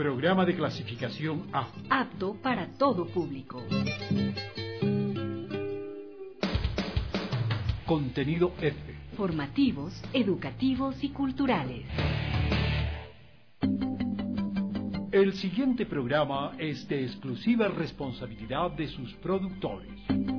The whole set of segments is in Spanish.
Programa de clasificación A. Apto para todo público. Contenido F. Formativos, educativos y culturales. El siguiente programa es de exclusiva responsabilidad de sus productores.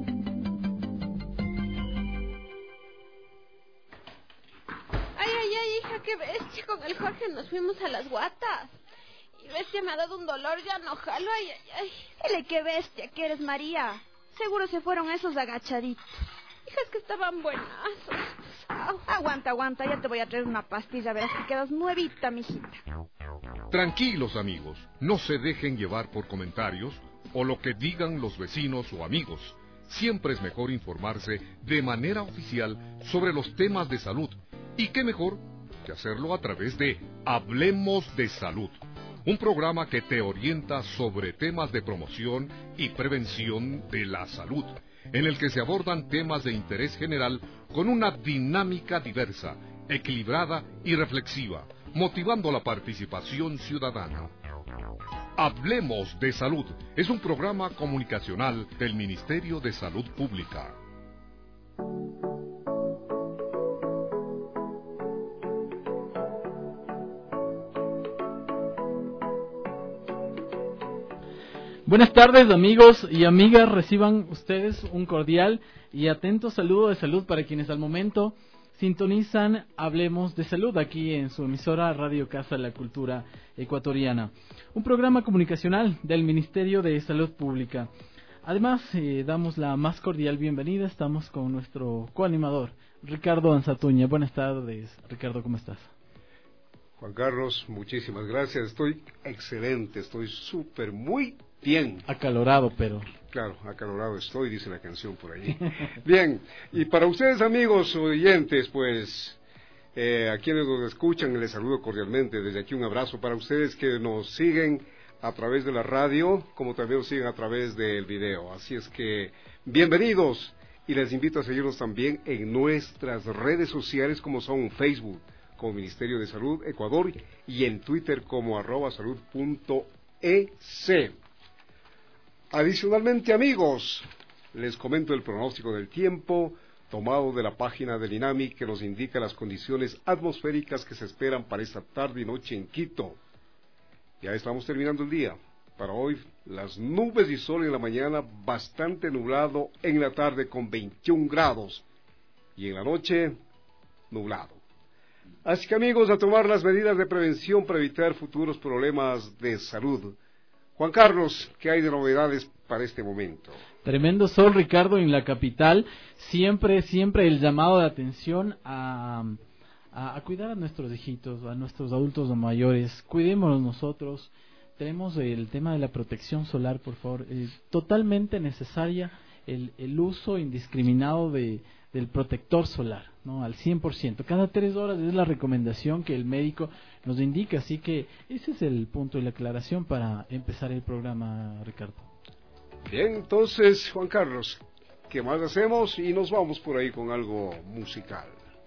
Ay, hija, qué bestia. Con el Jorge nos fuimos a las Guatas. Y bestia me ha dado un dolor, ya no jalo. Ay. Dile qué bestia que eres, María. Seguro se fueron esos agachaditos. Hija, es que estaban buenazos. Aguanta, ya te voy a traer una pastilla. Verás que quedas nuevita, mijita. Tranquilos, amigos. No se dejen llevar por comentarios o lo que digan los vecinos o amigos. Siempre es mejor informarse de manera oficial sobre los temas de salud. Y qué mejor que hacerlo a través de Hablemos de Salud, un programa que te orienta sobre temas de promoción y prevención de la salud, en el que se abordan temas de interés general con una dinámica diversa, equilibrada y reflexiva, motivando la participación ciudadana. Hablemos de Salud es un programa comunicacional del Ministerio de Salud Pública. Buenas tardes, amigos y amigas, reciban ustedes un cordial y atento saludo de salud para quienes al momento sintonizan Hablemos de Salud aquí en su emisora Radio Casa de la Cultura Ecuatoriana, un programa comunicacional del Ministerio de Salud Pública. Además, damos la más cordial bienvenida, estamos con nuestro coanimador, Ricardo Anzatuña. Buenas tardes, Ricardo, ¿cómo estás? Juan Carlos, muchísimas gracias, estoy excelente, estoy muy bien. Acalorado, pero... Claro, acalorado estoy, dice la canción por ahí. Bien, y para ustedes, amigos oyentes, pues, a quienes nos escuchan, les saludo cordialmente. Desde aquí un abrazo para ustedes que nos siguen a través de la radio, como también nos siguen a través del video. Así es que, bienvenidos, y les invito a seguirnos también en nuestras redes sociales, como son Facebook, como Ministerio de Salud Ecuador, y en Twitter como @salud.ec. Adicionalmente, amigos, les comento el pronóstico del tiempo tomado de la página del INAMI que nos indica las condiciones atmosféricas que se esperan para esta tarde y noche en Quito. Ya estamos terminando el día. Para hoy, las nubes y sol en la mañana, bastante nublado en la tarde con 21 grados y en la noche, nublado. Así que, amigos, a tomar las medidas de prevención para evitar futuros problemas de salud. Juan Carlos, ¿qué hay de novedades para este momento? Tremendo sol, Ricardo, en la capital. Siempre el llamado de atención a cuidar a nuestros hijitos, a nuestros adultos o mayores. Cuidémonos nosotros. Tenemos el tema de la protección solar, por favor. Totalmente necesaria el uso indiscriminado del protector solar, ¿no? Al 100%. Cada 3 horas es la recomendación que el médico nos indica, así que ese es el punto de la aclaración para empezar el programa, Ricardo. Bien, entonces, Juan Carlos, ¿qué más hacemos? Y nos vamos por ahí con algo musical.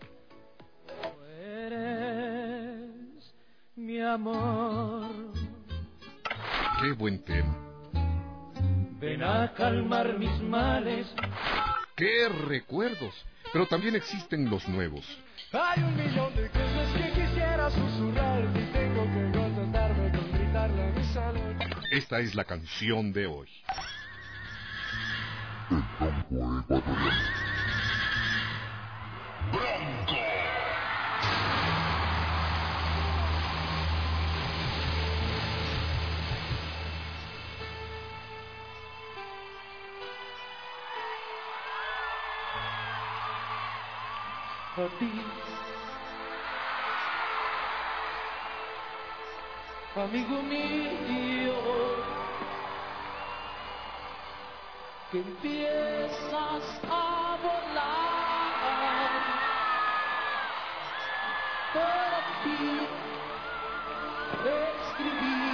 Eres mi amor. ¡Qué buen tema! Ven a calmar mis males. ¡Qué recuerdos! Pero también existen los nuevos. Hay 1.000.000 de cosas que quisiera susurrar y tengo que contentarme con gritarle a mi salón. Esta es la canción de hoy. El campo ecuatoriano. ¡Bronco! A ti, amigo mío, que empiezas a volar. Para ti escribí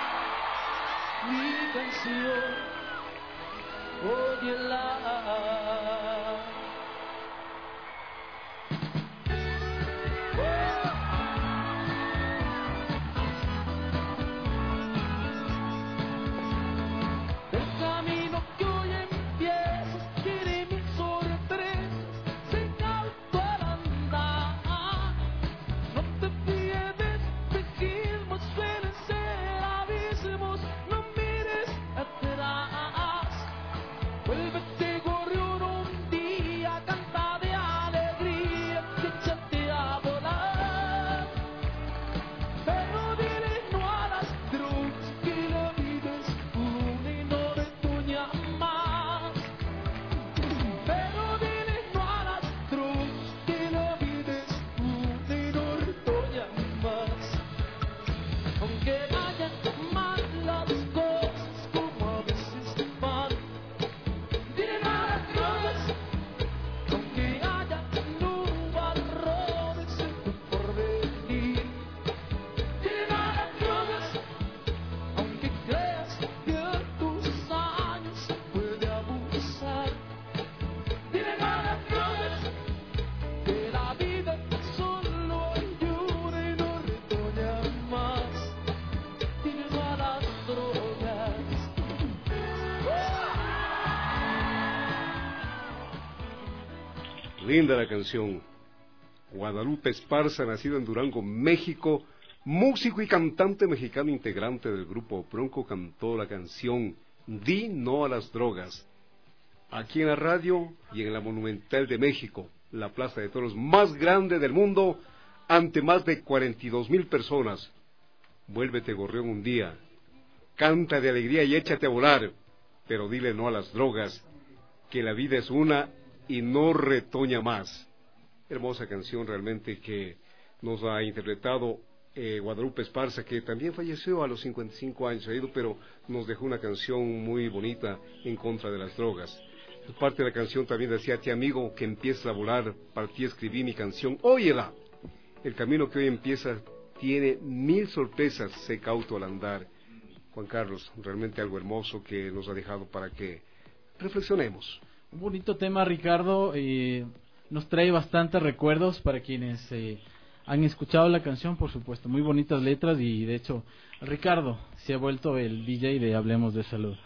mi canción, óyela. Linda la canción. Guadalupe Esparza, nacido en Durango, México, músico y cantante mexicano integrante del grupo Bronco, cantó la canción Di no a las drogas. Aquí en la radio y en la Monumental de México, la plaza de toros más grande del mundo, ante más de 42,000 personas. Vuélvete gorrión un día, canta de alegría y échate a volar, pero dile no a las drogas, que la vida es una y no retoña más. Hermosa canción realmente que nos ha interpretado Guadalupe Esparza, que también falleció a los 55 años, pero nos dejó una canción muy bonita en contra de las drogas. Parte de la canción también decía: a ti amigo que empieza a volar, para ti escribí mi canción, óyela. El camino que hoy empieza tiene 1000 sorpresas, sé cauto al andar. Juan Carlos, realmente algo hermoso que nos ha dejado para que reflexionemos. Un bonito tema, Ricardo. Nos trae bastantes recuerdos para quienes han escuchado la canción, por supuesto. Muy bonitas letras y, de hecho, Ricardo se ha vuelto el DJ de Hablemos de Salud.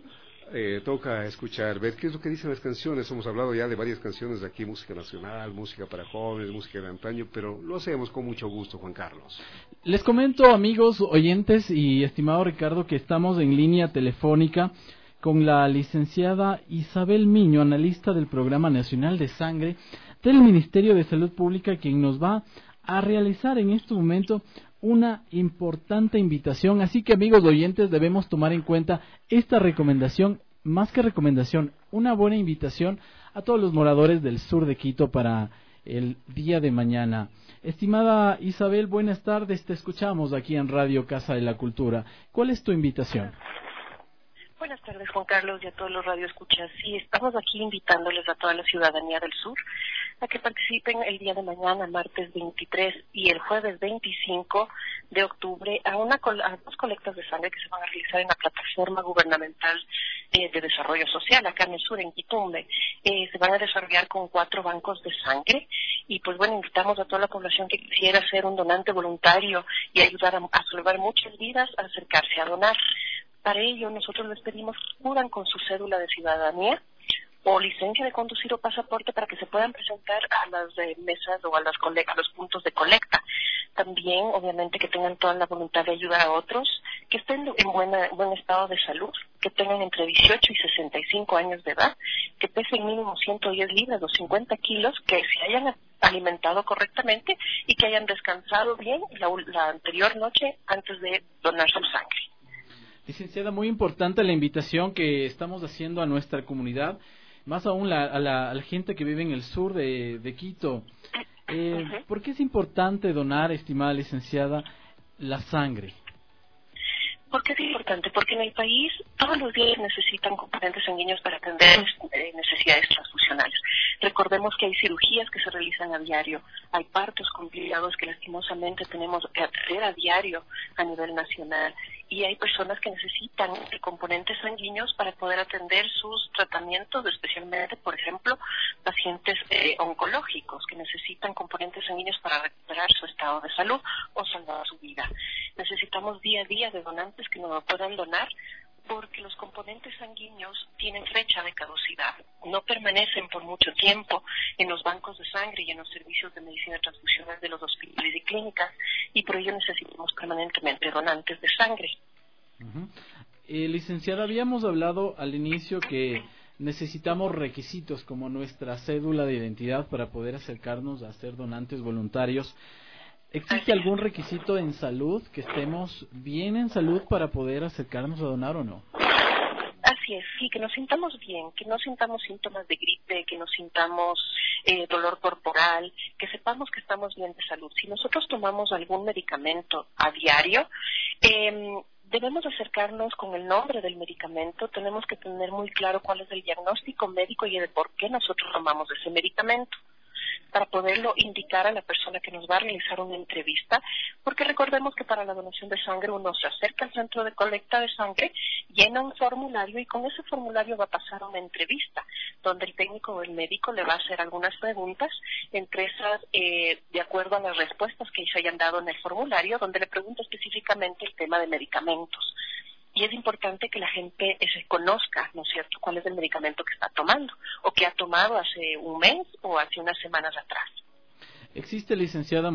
Toca escuchar, ver qué es lo que dicen las canciones. Hemos hablado ya de varias canciones de aquí, música nacional, música para jóvenes, música de antaño, pero lo hacemos con mucho gusto, Juan Carlos. Les comento, amigos oyentes y estimado Ricardo, que estamos en línea telefónica con la licenciada Isabel Miño, analista del Programa Nacional de Sangre del Ministerio de Salud Pública, quien nos va a realizar en este momento una importante invitación. Así que, amigos oyentes, debemos tomar en cuenta esta recomendación, más que recomendación, una buena invitación a todos los moradores del sur de Quito para el día de mañana. Estimada Isabel, buenas tardes, te escuchamos aquí en Radio Casa de la Cultura. ¿Cuál es tu invitación? Buenas tardes, Juan Carlos, y a todos los radioescuchas. Sí, estamos aquí invitándoles a toda la ciudadanía del sur a que participen el día de mañana, martes 23 y el jueves 25 de octubre, a dos colectas de sangre que se van a realizar en la plataforma gubernamental de desarrollo social, acá en el sur, en Quitumbe. Se van a desarrollar con 4 bancos de sangre y, pues bueno, invitamos a toda la población que quisiera ser un donante voluntario y ayudar a salvar muchas vidas a acercarse a donar. Para ello, nosotros les pedimos que acudan con su cédula de ciudadanía o licencia de conducir o pasaporte para que se puedan presentar a las mesas o a los puntos de colecta. También, obviamente, que tengan toda la voluntad de ayudar a otros, que estén en buen estado de salud, que tengan entre 18 y 65 años de edad, que pesen mínimo 110 libras o 50 kilos, que se hayan alimentado correctamente y que hayan descansado bien la anterior noche antes de donar su sangre. Licenciada, muy importante la invitación que estamos haciendo a nuestra comunidad, más aún a la gente que vive en el sur de Quito. ¿Por qué es importante donar, estimada licenciada, la sangre? ¿Por qué es importante? Porque en el país todos los días necesitan componentes sanguíneos para atender necesidades transfusionales. Recordemos que hay cirugías que se realizan a diario, hay partos complicados que lastimosamente tenemos que atender a diario a nivel nacional, y hay personas que necesitan componentes sanguíneos para poder atender sus tratamientos, especialmente, por ejemplo, pacientes oncológicos que necesitan componentes sanguíneos para recuperar su estado de salud o salvar su vida. Necesitamos día a día de donantes que nos puedan donar, porque los componentes sanguíneos tienen fecha de caducidad, no permanecen por mucho tiempo en los bancos de sangre y en los servicios de medicina transfusional de los hospitales y clínicas, y por ello necesitamos permanentemente donantes de sangre. Licenciada, habíamos hablado al inicio que necesitamos requisitos como nuestra cédula de identidad para poder acercarnos a ser donantes voluntarios. ¿Existe algún requisito en salud, que estemos bien en salud para poder acercarnos a donar o no? Así es, sí, que nos sintamos bien, que no sintamos síntomas de gripe, que no sintamos dolor corporal, que sepamos que estamos bien de salud. Si nosotros tomamos algún medicamento a diario, debemos acercarnos con el nombre del medicamento, tenemos que tener muy claro cuál es el diagnóstico médico y el por qué nosotros tomamos ese medicamento, para poderlo indicar a la persona que nos va a realizar una entrevista, porque recordemos que para la donación de sangre uno se acerca al centro de colecta de sangre, llena un formulario y con ese formulario va a pasar a una entrevista, donde el técnico o el médico le va a hacer algunas preguntas, entre esas, de acuerdo a las respuestas que se hayan dado en el formulario, donde le pregunta específicamente el tema de medicamentos. Y es importante que la gente se conozca, ¿no es cierto?, cuál es el medicamento que está tomando o que ha tomado hace un mes o hace unas semanas atrás. Existe, licenciada,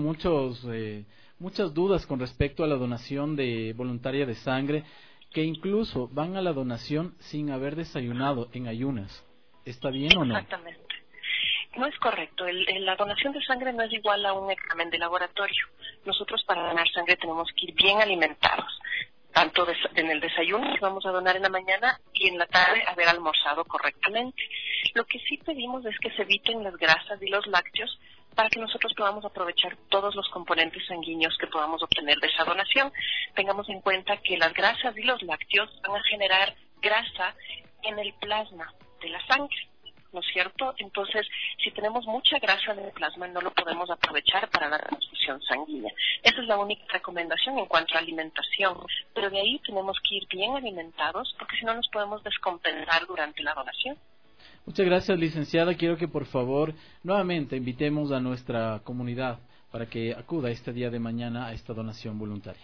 muchas dudas con respecto a la donación voluntaria de sangre, que incluso van a la donación sin haber desayunado, en ayunas. ¿Está bien o no? Exactamente. No es correcto. La donación de sangre no es igual a un examen de laboratorio. Nosotros para donar sangre tenemos que ir bien alimentados, tanto en el desayuno que vamos a donar en la mañana y en la tarde haber almorzado correctamente. Lo que sí pedimos es que se eviten las grasas y los lácteos para que nosotros podamos aprovechar todos los componentes sanguíneos que podamos obtener de esa donación. Tengamos en cuenta que las grasas y los lácteos van a generar grasa en el plasma de la sangre, ¿no es cierto? Entonces, si tenemos mucha grasa en el plasma, no lo podemos aprovechar para la transfusión sanguínea. Esa es la única recomendación en cuanto a alimentación. Pero de ahí tenemos que ir bien alimentados, porque si no nos podemos descompensar durante la donación. Muchas gracias, licenciada. Quiero que por favor nuevamente invitemos a nuestra comunidad para que acuda este día de mañana a esta donación voluntaria.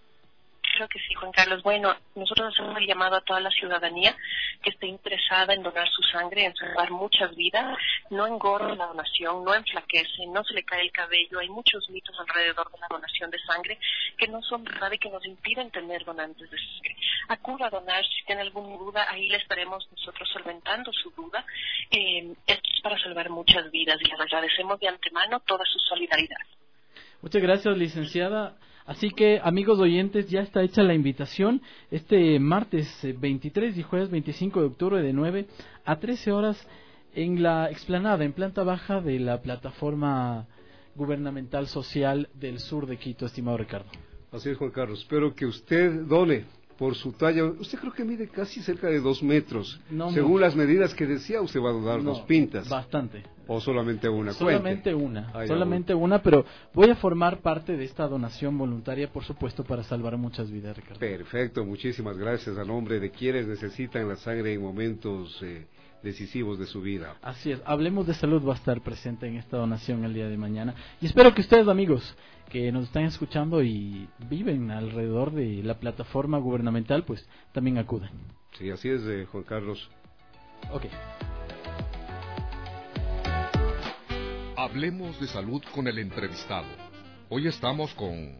Creo que sí, Juan Carlos. Bueno, nosotros hacemos el llamado a toda la ciudadanía que esté interesada en donar su sangre, en salvar muchas vidas. No engorda la donación, no enflaquece, no se le cae el cabello. Hay muchos mitos alrededor de la donación de sangre que no son verdad y que nos impiden tener donantes de sangre. Acuda a donar, si tiene alguna duda, ahí le estaremos nosotros solventando su duda. Esto es para salvar muchas vidas y les agradecemos de antemano toda su solidaridad. Muchas gracias, licenciada. Así que, amigos oyentes, ya está hecha la invitación este martes 23 y jueves 25 de octubre de 9 a 13 horas en la explanada, en planta baja de la plataforma gubernamental social del sur de Quito, estimado Ricardo. Así es, Juan Carlos. Espero que usted done por su talla. Usted creo que mide casi cerca de 2 metros. No, según las medidas que decía, usted va a donar 2 pintas. Bastante. ¿O solamente una? Solamente una, pero voy a formar parte de esta donación voluntaria, por supuesto, para salvar muchas vidas, Ricardo. Perfecto, muchísimas gracias a nombre de quienes necesitan la sangre en momentos decisivos de su vida. Así es, Hablemos de Salud va a estar presente en esta donación el día de mañana. Y espero que ustedes, amigos, que nos están escuchando y viven alrededor de la plataforma gubernamental, pues también acudan. Sí, así es, Juan Carlos. Ok. Hablemos de salud con el entrevistado. Hoy estamos con...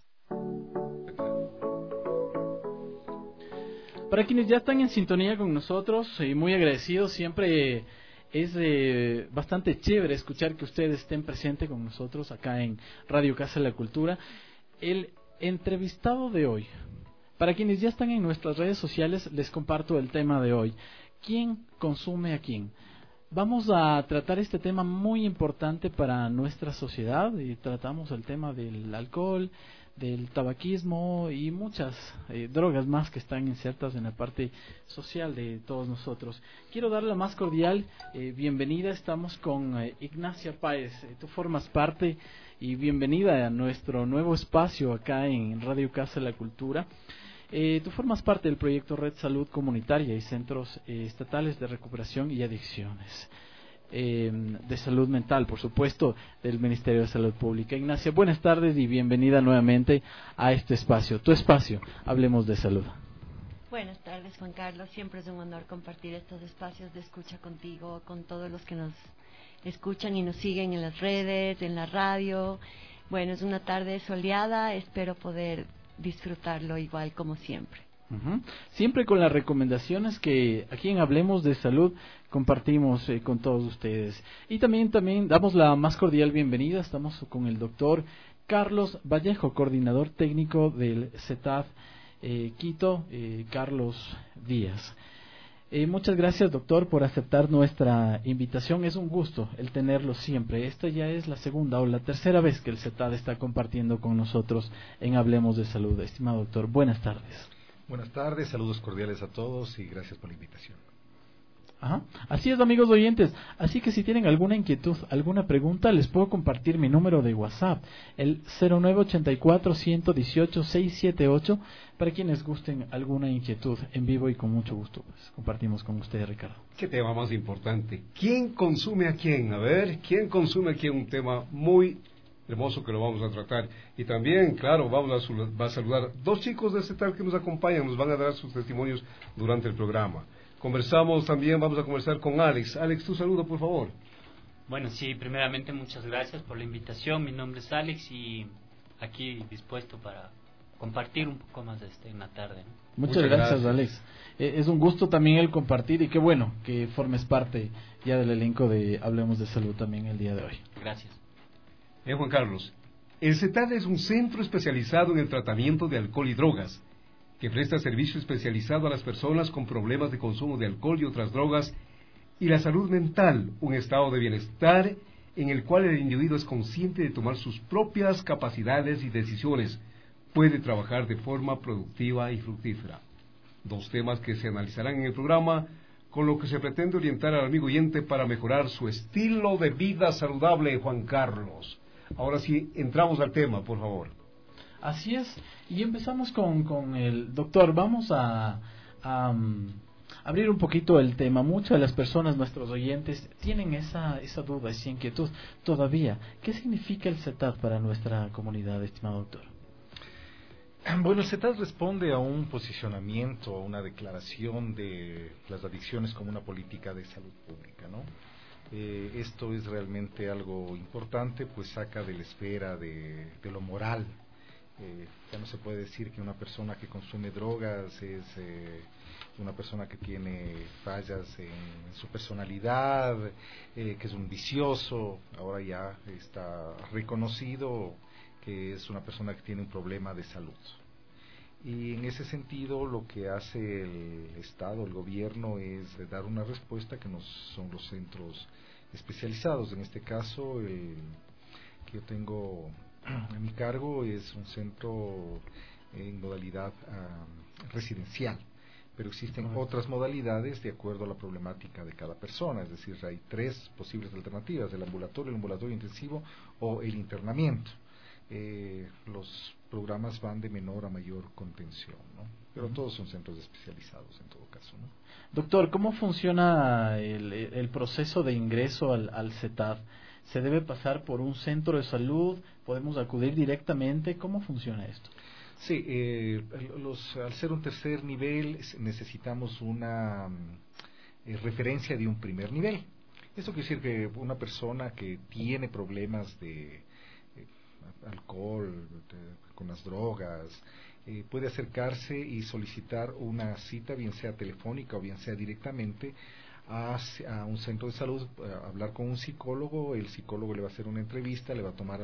Para quienes ya están en sintonía con nosotros, muy agradecidos, siempre es bastante chévere escuchar que ustedes estén presentes con nosotros acá en Radio Casa de la Cultura. El entrevistado de hoy, para quienes ya están en nuestras redes sociales, les comparto el tema de hoy. ¿Quién consume a quién? Vamos a tratar este tema muy importante para nuestra sociedad y tratamos el tema del alcohol, del tabaquismo y muchas drogas más que están insertas en la parte social de todos nosotros. Quiero dar la más cordial bienvenida. Estamos con Ignacia Páez. Tú formas parte y bienvenida a nuestro nuevo espacio acá en Radio Casa de la Cultura. Tú formas parte del proyecto Red Salud Comunitaria y Centros Estatales de Recuperación y Adicciones. De salud mental, por supuesto, del Ministerio de Salud Pública. Ignacia, buenas tardes y bienvenida nuevamente a este espacio, tu espacio, Hablemos de Salud. Buenas tardes, Juan Carlos, siempre es un honor compartir estos espacios de escucha contigo, con todos los que nos escuchan y nos siguen en las redes, en la radio. Bueno, es una tarde soleada, espero poder disfrutarlo igual como siempre. Siempre con las recomendaciones que aquí en Hablemos de Salud compartimos con todos ustedes. Y también damos la más cordial bienvenida. Estamos con el doctor Carlos Vallejo, coordinador técnico del CETAD Quito, Carlos Díaz. Muchas gracias, doctor, por aceptar nuestra invitación. Es un gusto el tenerlo siempre. Esta ya es la segunda o la tercera vez que el CETAD está compartiendo con nosotros en Hablemos de Salud. Estimado doctor, buenas tardes. Buenas tardes, saludos cordiales a todos y gracias por la invitación. Así es, amigos oyentes. Así que si tienen alguna inquietud, alguna pregunta, les puedo compartir mi número de WhatsApp, el 0984-118-678, para quienes gusten alguna inquietud en vivo y con mucho gusto pues, compartimos con ustedes, Ricardo. ¿Qué tema más importante? ¿Quién consume a quién? A ver, ¿quién consume a quién? Un tema muy Hermoso que lo vamos a tratar. Y también, claro, vamos a saludar dos chicos de CETAD que nos acompañan, nos van a dar sus testimonios durante el programa. Conversamos también, vamos a conversar con Alex. Alex, tu saludo, por favor. Bueno, sí, primeramente muchas gracias por la invitación. Mi nombre es Alex y aquí dispuesto para compartir un poco más en la tarde, ¿no? Muchas gracias, Alex. Es un gusto también el compartir y qué bueno que formes parte ya del elenco de Hablemos de Salud también el día de hoy. Gracias. Juan Carlos, el CETAD es un centro especializado en el tratamiento de alcohol y drogas, que presta servicio especializado a las personas con problemas de consumo de alcohol y otras drogas, y la salud mental, un estado de bienestar en el cual el individuo es consciente de tomar sus propias capacidades y decisiones, puede trabajar de forma productiva y fructífera. Dos temas que se analizarán en el programa, con lo que se pretende orientar al amigo oyente para mejorar su estilo de vida saludable, Juan Carlos. Ahora sí, entramos al tema, por favor. Así es, y empezamos con el doctor. Vamos a abrir un poquito el tema. Muchas de las personas, nuestros oyentes, tienen esa duda, esa inquietud todavía. ¿Qué significa el CETAD para nuestra comunidad, estimado doctor? Bueno, el CETAD responde a un posicionamiento, a una declaración de las adicciones como una política de salud pública, ¿no? Esto es realmente algo importante, pues saca de la esfera de lo moral. Ya no se puede decir que una persona que consume drogas es una persona que tiene fallas en su personalidad, que es un vicioso. Ahora ya está reconocido que es una persona que tiene un problema de salud. Y en ese sentido lo que hace el Estado, el gobierno, es dar una respuesta que son los centros especializados. En este caso, el que yo tengo a mi cargo es un centro en modalidad residencial, pero existen otras modalidades de acuerdo a la problemática de cada persona, es decir, hay 3 posibles alternativas: el ambulatorio intensivo o el internamiento. Los programas van de menor a mayor contención, ¿no? Pero todos son centros especializados en todo caso, ¿no? Doctor, ¿cómo funciona el proceso de ingreso al CETAD? ¿Se debe pasar por un centro de salud? ¿Podemos acudir directamente? ¿Cómo funciona esto? Sí, al ser un tercer nivel necesitamos una referencia de un primer nivel. Esto quiere decir que una persona que tiene problemas de alcohol, con las drogas, puede acercarse y solicitar una cita, bien sea telefónica o bien sea directamente a un centro de salud, hablar con un psicólogo. El psicólogo le va a hacer una entrevista, le va a tomar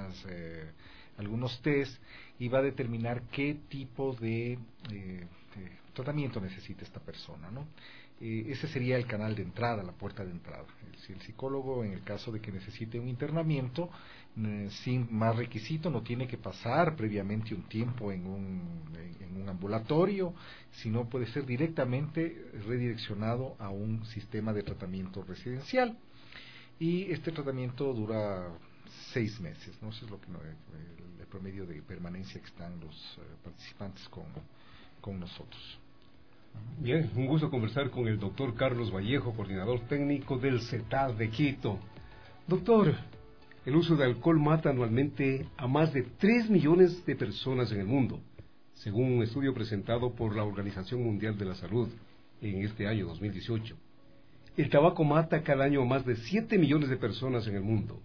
algunos test y va a determinar qué tipo de tratamiento necesita esta persona, ¿no? Ese sería el canal de entrada, la puerta de entrada. Si el psicólogo, en el caso de que necesite un internamiento, sin más requisito, no tiene que pasar previamente un tiempo en un ambulatorio, sino puede ser directamente redireccionado a un sistema de tratamiento residencial. Y este tratamiento dura 6 meses, ¿no? Eso es lo que el promedio de permanencia que están los participantes con nosotros. Bien, un gusto conversar con el doctor Carlos Vallejo, coordinador técnico del CETAD de Quito. Doctor, el uso de alcohol mata anualmente a más de 3 millones de personas en el mundo, según un estudio presentado por la Organización Mundial de la Salud en este año 2018. El tabaco mata cada año a más de 7 millones de personas en el mundo.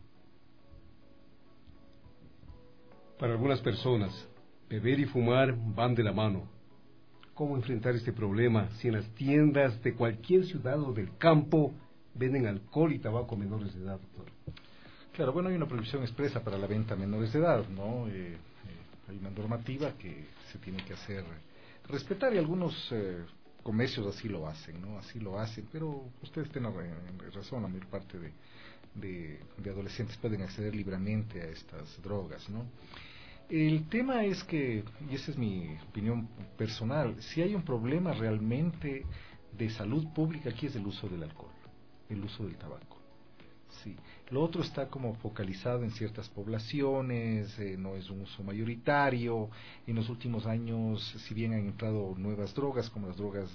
Para algunas personas, beber y fumar van de la mano. ¿Cómo enfrentar este problema si en las tiendas de cualquier ciudad o del campo venden alcohol y tabaco a menores de edad, doctor? Claro, bueno, hay una prohibición expresa para la venta a menores de edad, ¿no? Hay una normativa que se tiene que hacer respetar y algunos comercios así lo hacen, ¿no? Así lo hacen, pero ustedes tienen razón, la mayor parte de adolescentes pueden acceder libremente a estas drogas, ¿no? El tema es que, y esa es mi opinión personal, si hay un problema realmente de salud pública aquí es el uso del alcohol, el uso del tabaco. Sí. Lo otro está como focalizado en ciertas poblaciones, no es un uso mayoritario. En los últimos años, si bien han entrado nuevas drogas, como las drogas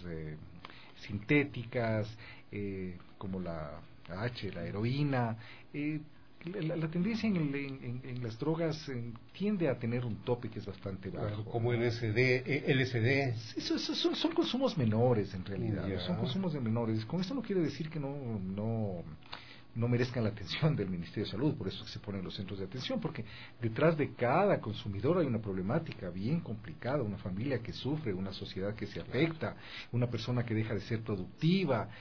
sintéticas, como la heroína, la tendencia en las drogas tiende a tener un tope que es bastante bajo. Como LSD. Son consumos menores en realidad, son consumos de menores. Con esto no quiere decir que no merezcan la atención del Ministerio de Salud, por eso es que se ponen los centros de atención, porque detrás de cada consumidor hay una problemática bien complicada, una familia que sufre, una sociedad que se afecta, una persona que deja de ser productiva.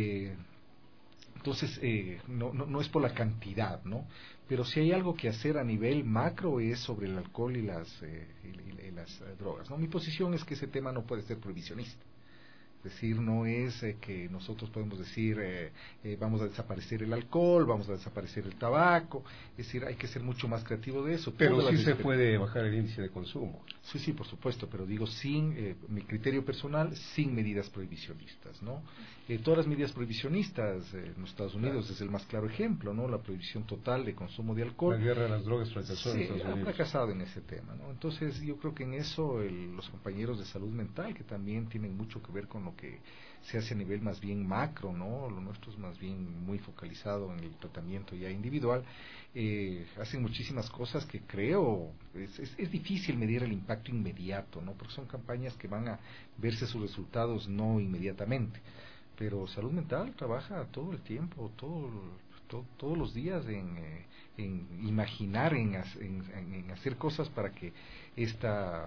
Entonces, no es por la cantidad, ¿no? Pero si hay algo que hacer a nivel macro es sobre el alcohol y las drogas, ¿no? Mi posición es que ese tema no puede ser prohibicionista. Es decir, no es que nosotros podemos decir vamos a desaparecer el alcohol, vamos a desaparecer el tabaco. Es decir, hay que ser mucho más creativo de eso. Pero sí se puede bajar el índice de consumo. Sí, por supuesto, pero digo sin mi criterio personal, sin medidas prohibicionistas, ¿no? Todas las medidas prohibicionistas en los Estados Unidos es el más claro ejemplo, ¿no? La prohibición total de consumo de alcohol. La guerra de las drogas fracasó en Estados Unidos. Ha fracasado en ese tema, ¿no? Entonces yo creo que en eso los compañeros de salud mental, que también tienen mucho que ver con lo que se hace a nivel más bien macro, ¿no? Lo nuestro es más bien muy focalizado en el tratamiento ya individual. Hacen muchísimas cosas que creo es difícil medir el impacto inmediato, ¿no? Porque son campañas que van a verse sus resultados no inmediatamente. Pero salud mental trabaja todo el tiempo, todos los días en imaginar, en hacer cosas para que esta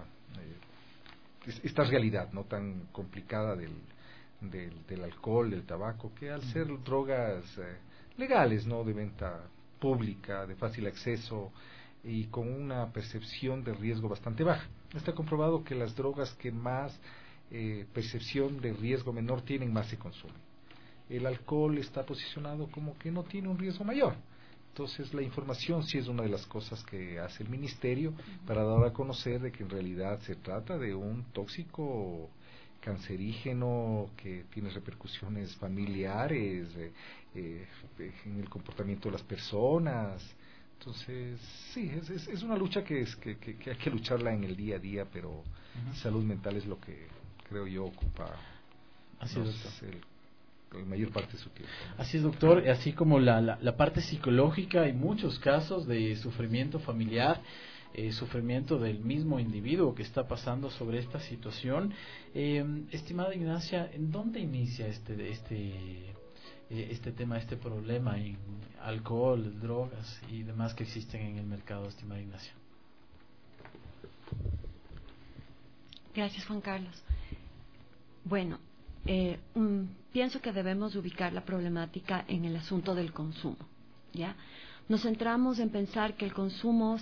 realidad no tan complicada del alcohol, del tabaco, que al ser drogas legales, no de venta pública, de fácil acceso y con una percepción de riesgo bastante baja. Está comprobado que las drogas que más percepción de riesgo menor tienen, más se consumen. El alcohol está posicionado como que no tiene un riesgo mayor. Entonces la información sí es una de las cosas que hace el ministerio para dar a conocer de que en realidad se trata de un tóxico cancerígeno que tiene repercusiones familiares en el comportamiento de las personas. Entonces sí, es una lucha que hay que lucharla en el día a día, pero salud mental es lo que creo yo ocupa la mayor parte de su tiempo. Así es, doctor, así como la parte psicológica, hay muchos casos de sufrimiento familiar, sufrimiento del mismo individuo que está pasando sobre esta situación. Estimada Ignacia, ¿en dónde inicia este tema, este problema en alcohol, drogas y demás que existen en el mercado, estimada Ignacia? Gracias, Juan Carlos. Bueno, pienso que debemos ubicar la problemática en el asunto del consumo, ¿ya? Nos centramos en pensar que el consumo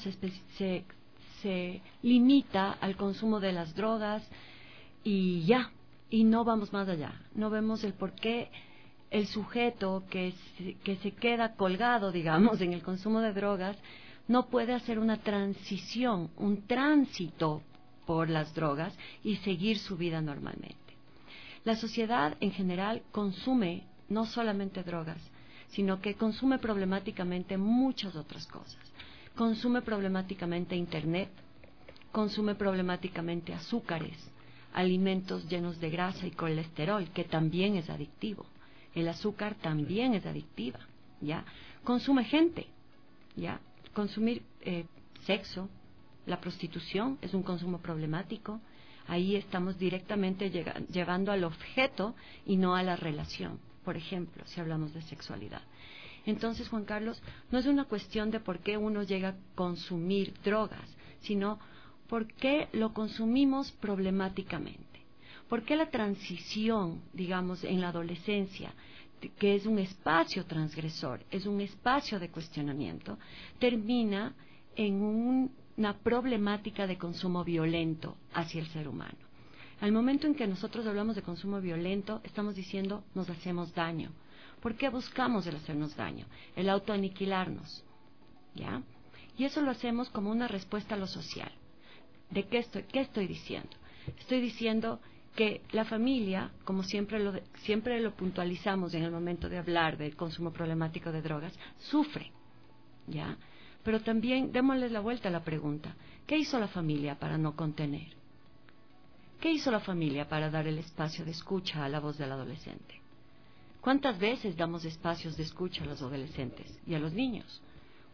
se limita al consumo de las drogas y ya, y no vamos más allá. No vemos el por qué el sujeto que se queda colgado, digamos, en el consumo de drogas, no puede hacer una transición, un tránsito por las drogas y seguir su vida normalmente. La sociedad en general consume no solamente drogas, sino que consume problemáticamente muchas otras cosas. Consume problemáticamente Internet, consume problemáticamente azúcares, alimentos llenos de grasa y colesterol, que también es adictivo. El azúcar también es adictiva, ¿ya? Consume gente, ¿ya? Consumir sexo, la prostitución es un consumo problemático. Ahí estamos directamente llevando al objeto y no a la relación, por ejemplo, si hablamos de sexualidad. Entonces, Juan Carlos, no es una cuestión de por qué uno llega a consumir drogas, sino por qué lo consumimos problemáticamente. ¿Por qué la transición, digamos, en la adolescencia, que es un espacio transgresor, es un espacio de cuestionamiento, termina en una problemática de consumo violento hacia el ser humano? Al momento en que nosotros hablamos de consumo violento, estamos diciendo nos hacemos daño. ¿Por qué buscamos el hacernos daño? El autoaniquilarnos, ¿ya? Y eso lo hacemos como una respuesta a lo social. ¿De qué estoy diciendo? Estoy diciendo que la familia, como siempre lo puntualizamos en el momento de hablar del consumo problemático de drogas, sufre, ¿ya? Pero también démosle la vuelta a la pregunta. ¿Qué hizo la familia para no contener? ¿Qué hizo la familia para dar el espacio de escucha a la voz del adolescente? ¿Cuántas veces damos espacios de escucha a los adolescentes y a los niños?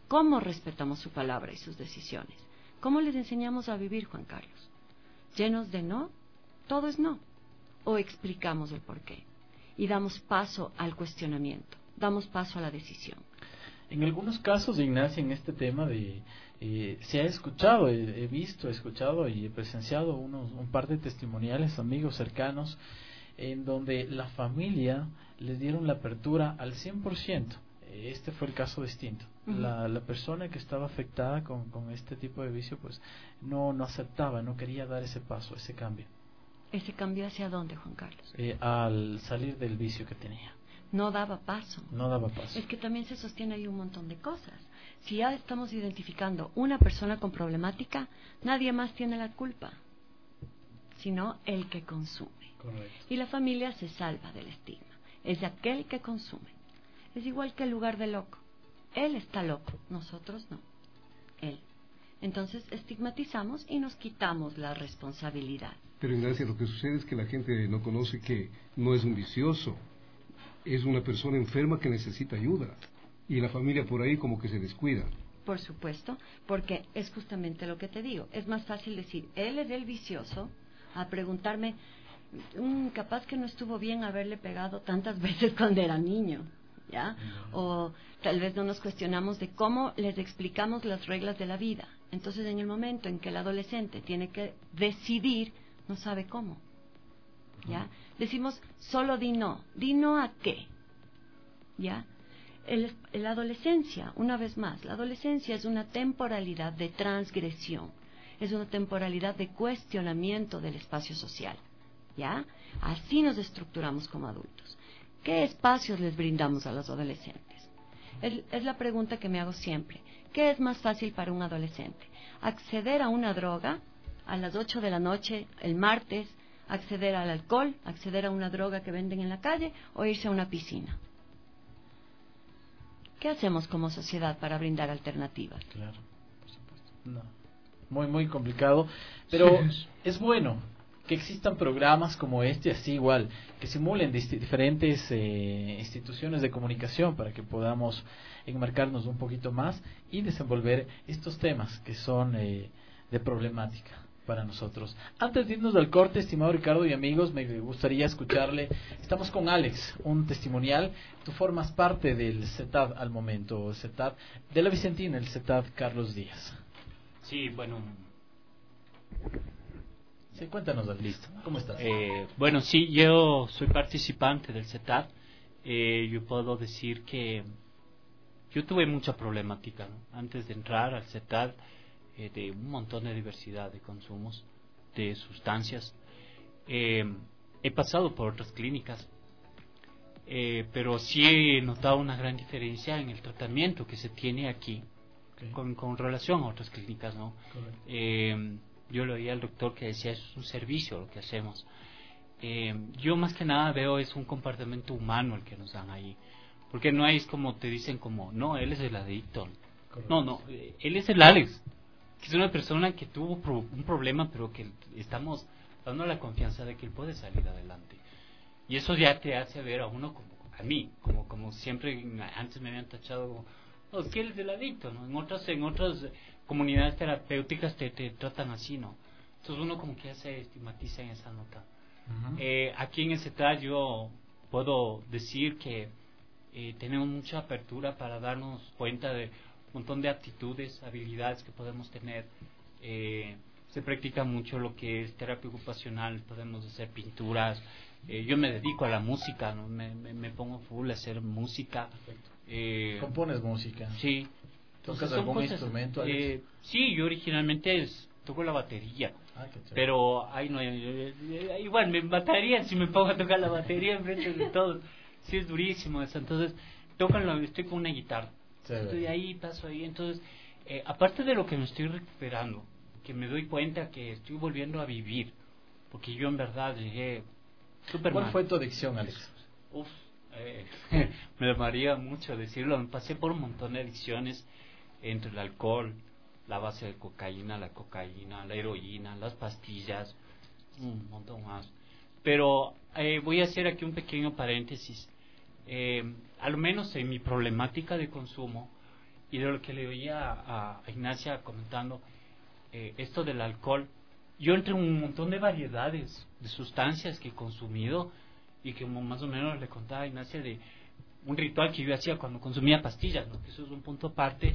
¿Cómo respetamos su palabra y sus decisiones? ¿Cómo les enseñamos a vivir, Juan Carlos? ¿Llenos de no? Todo es no. ¿O explicamos el porqué? Y damos paso al cuestionamiento, damos paso a la decisión. En algunos casos, Ignacia, en este tema se ha escuchado, he escuchado y he presenciado un par de testimoniales, amigos cercanos, en donde la familia les dieron la apertura al 100%. Este fue el caso distinto. La persona que estaba afectada con este tipo de vicio, pues no aceptaba, no quería dar ese paso, ese cambio. ¿Ese cambio hacia dónde, Juan Carlos? Al salir del vicio que tenía. No daba paso. No daba paso. Es que también se sostiene ahí un montón de cosas. Si ya estamos identificando una persona con problemática, nadie más tiene la culpa, sino el que consume. Correcto. Y la familia se salva del estigma. Es de aquel que consume. Es igual que el lugar del loco. Él está loco, nosotros no. Él. Entonces estigmatizamos y nos quitamos la responsabilidad. Pero Ignacia, lo que sucede es que la gente no conoce que no es un vicioso, es una persona enferma que necesita ayuda. Y la familia por ahí como que se descuida. Por supuesto, porque es justamente lo que te digo. Es más fácil decir, él es el vicioso, a preguntarme, capaz que no estuvo bien haberle pegado tantas veces cuando era niño, ¿ya? O tal vez no nos cuestionamos de cómo les explicamos las reglas de la vida. Entonces, en el momento en que el adolescente tiene que decidir, no sabe cómo, ¿ya? Decimos, solo di no ¿a qué? ¿Ya? La adolescencia, una vez más, la adolescencia es una temporalidad de transgresión, es una temporalidad de cuestionamiento del espacio social, ¿ya? Así nos estructuramos como adultos. ¿Qué espacios les brindamos a los adolescentes? Es la pregunta que me hago siempre. ¿Qué es más fácil para un adolescente? ¿Acceder a una droga a las 8 de la noche, el martes, acceder al alcohol, acceder a una droga que venden en la calle o irse a una piscina? ¿Qué hacemos como sociedad para brindar alternativas? Claro, por supuesto. No. Muy complicado, pero es bueno que existan programas como este, así igual, que simulen diferentes instituciones de comunicación para que podamos enmarcarnos un poquito más y desenvolver estos temas que son de problemática para nosotros. Antes de irnos al corte, estimado Ricardo y amigos, me gustaría escucharle. Estamos con Alex, un testimonial. Tú formas parte del CETAD al momento, CETAD de la Vicentina, el CETAD Carlos Díaz. Sí, bueno. Sí, cuéntanos, listo. ¿Cómo estás? Bueno, sí, yo soy participante del CETAD. Yo puedo decir que yo tuve mucha problemática, ¿no? Antes de entrar al CETAD, de un montón de diversidad de consumos de sustancias. He pasado por otras clínicas, pero sí he notado una gran diferencia en el tratamiento que se tiene aquí, okay, con relación a otras clínicas, ¿no? Yo le oía al doctor que decía, eso es un servicio lo que hacemos. Yo más que nada veo es un comportamiento humano el que nos dan ahí, porque no es como te dicen como, no, él es el adicto. Correcto. No, él es el Alex, que es una persona que tuvo un problema, pero que estamos dando la confianza de que él puede salir adelante. Y eso ya te hace ver a uno como, a mí, como siempre antes me habían tachado como, no, es que él es el adicto, ¿no? En otras comunidades terapéuticas te tratan así, ¿no? Entonces uno como que ya se estigmatiza en esa nota. Aquí en el CETAD yo puedo decir que tenemos mucha apertura para darnos cuenta de un montón de aptitudes, habilidades que podemos tener. Se practica mucho lo que es terapia ocupacional, podemos hacer pinturas. Yo me dedico a la música, ¿no? Me pongo full a hacer música. ¿Compones música? Sí. ¿Tocas algún instrumento, Alex? Sí, yo originalmente toco la batería. Pero igual me mataría si me pongo a tocar la batería enfrente de todos. Sí, es durísimo eso. Entonces estoy con una guitarra. Estoy ahí, paso ahí. Entonces, aparte de lo que me estoy recuperando, que me doy cuenta que estoy volviendo a vivir, porque yo en verdad llegué súper mal. ¿Cuál fue tu adicción, Alex? Me maría mucho decirlo. Me pasé por un montón de adicciones, entre el alcohol, la base de cocaína, la heroína, las pastillas, un montón más. Pero voy a hacer aquí un pequeño paréntesis. Al menos en mi problemática de consumo, Y de lo que le oía a Ignacia comentando, esto del alcohol, yo entre un montón de variedades de sustancias que he consumido, y que más o menos le contaba a Ignacia de un ritual que yo hacía cuando consumía pastillas, ¿no? Que eso es un punto aparte.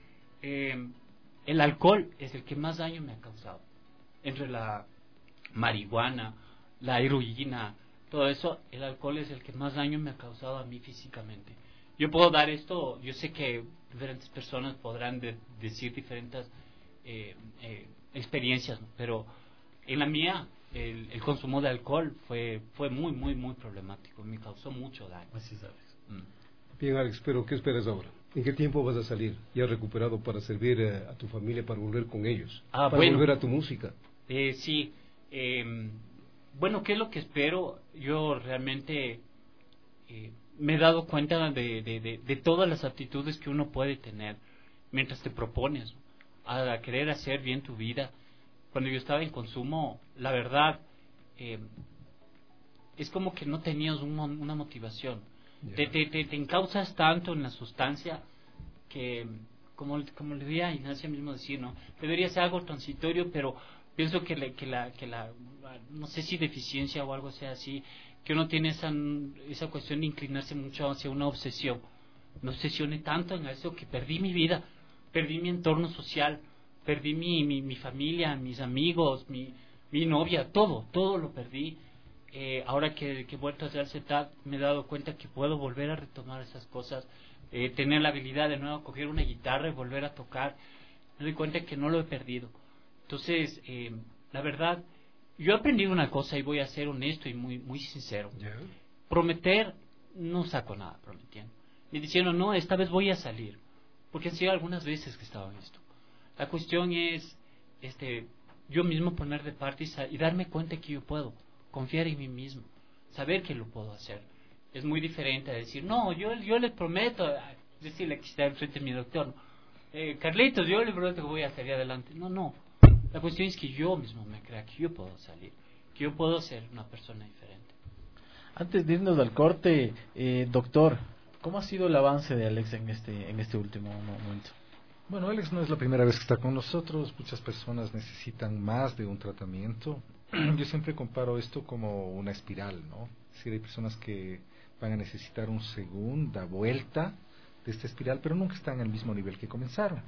El alcohol es el que más daño me ha causado. Entre la marihuana, la heroína, todo eso, el alcohol es el que más daño me ha causado a mí físicamente. Yo puedo dar esto, yo sé que diferentes personas podrán decir diferentes experiencias, ¿no? Pero en la mía el consumo de alcohol fue muy, muy, muy problemático, me causó mucho daño. Así sabes. Bien, Alex, pero ¿qué esperas ahora? ¿En qué tiempo vas a salir? ¿Ya recuperado para servir a tu familia, para volver con ellos? Para volver a tu música. Sí. Bueno, ¿qué es lo que espero? Yo realmente me he dado cuenta de todas las actitudes que uno puede tener mientras te propones a querer hacer bien tu vida. Cuando yo estaba en consumo, la verdad, es como que no tenías una motivación. Yeah. Te encauzas tanto en la sustancia que, como le diría a Ignacia mismo decir, ¿no? Debería ser algo transitorio, pero pienso que la no sé si deficiencia o algo sea así, que uno tiene esa cuestión de inclinarse mucho hacia una obsesión. Me obsesioné tanto en eso que perdí mi vida, perdí mi entorno social, perdí mi familia, mis amigos, mi novia, todo lo perdí. Ahora que he vuelto a hacer CETAD, me he dado cuenta que puedo volver a retomar esas cosas, tener la habilidad de nuevo coger una guitarra y volver a tocar. Me doy cuenta que no lo he perdido. Entonces, la verdad, yo he aprendido una cosa y voy a ser honesto y muy, muy sincero. Yeah. Prometer, no saco nada prometiendo. Ni diciendo, no, esta vez voy a salir. Porque han sido algunas veces que estaba en esto. La cuestión es yo mismo poner de parte y darme cuenta que yo puedo. Confiar en mí mismo. Saber que lo puedo hacer. Es muy diferente a decir, no, yo les prometo, decirle que está enfrente de mi doctor, ¿no? Carlitos, yo le prometo que voy a salir adelante. No. La cuestión es que yo mismo me crea que yo puedo salir, que yo puedo ser una persona diferente. Antes de irnos al corte, doctor, ¿cómo ha sido el avance de Alex en este último momento? Bueno, Alex no es la primera vez que está con nosotros. Muchas personas necesitan más de un tratamiento. Yo siempre comparo esto como una espiral, ¿no? Es decir, hay personas que van a necesitar una segunda vuelta de esta espiral, pero nunca están al mismo nivel que comenzaron.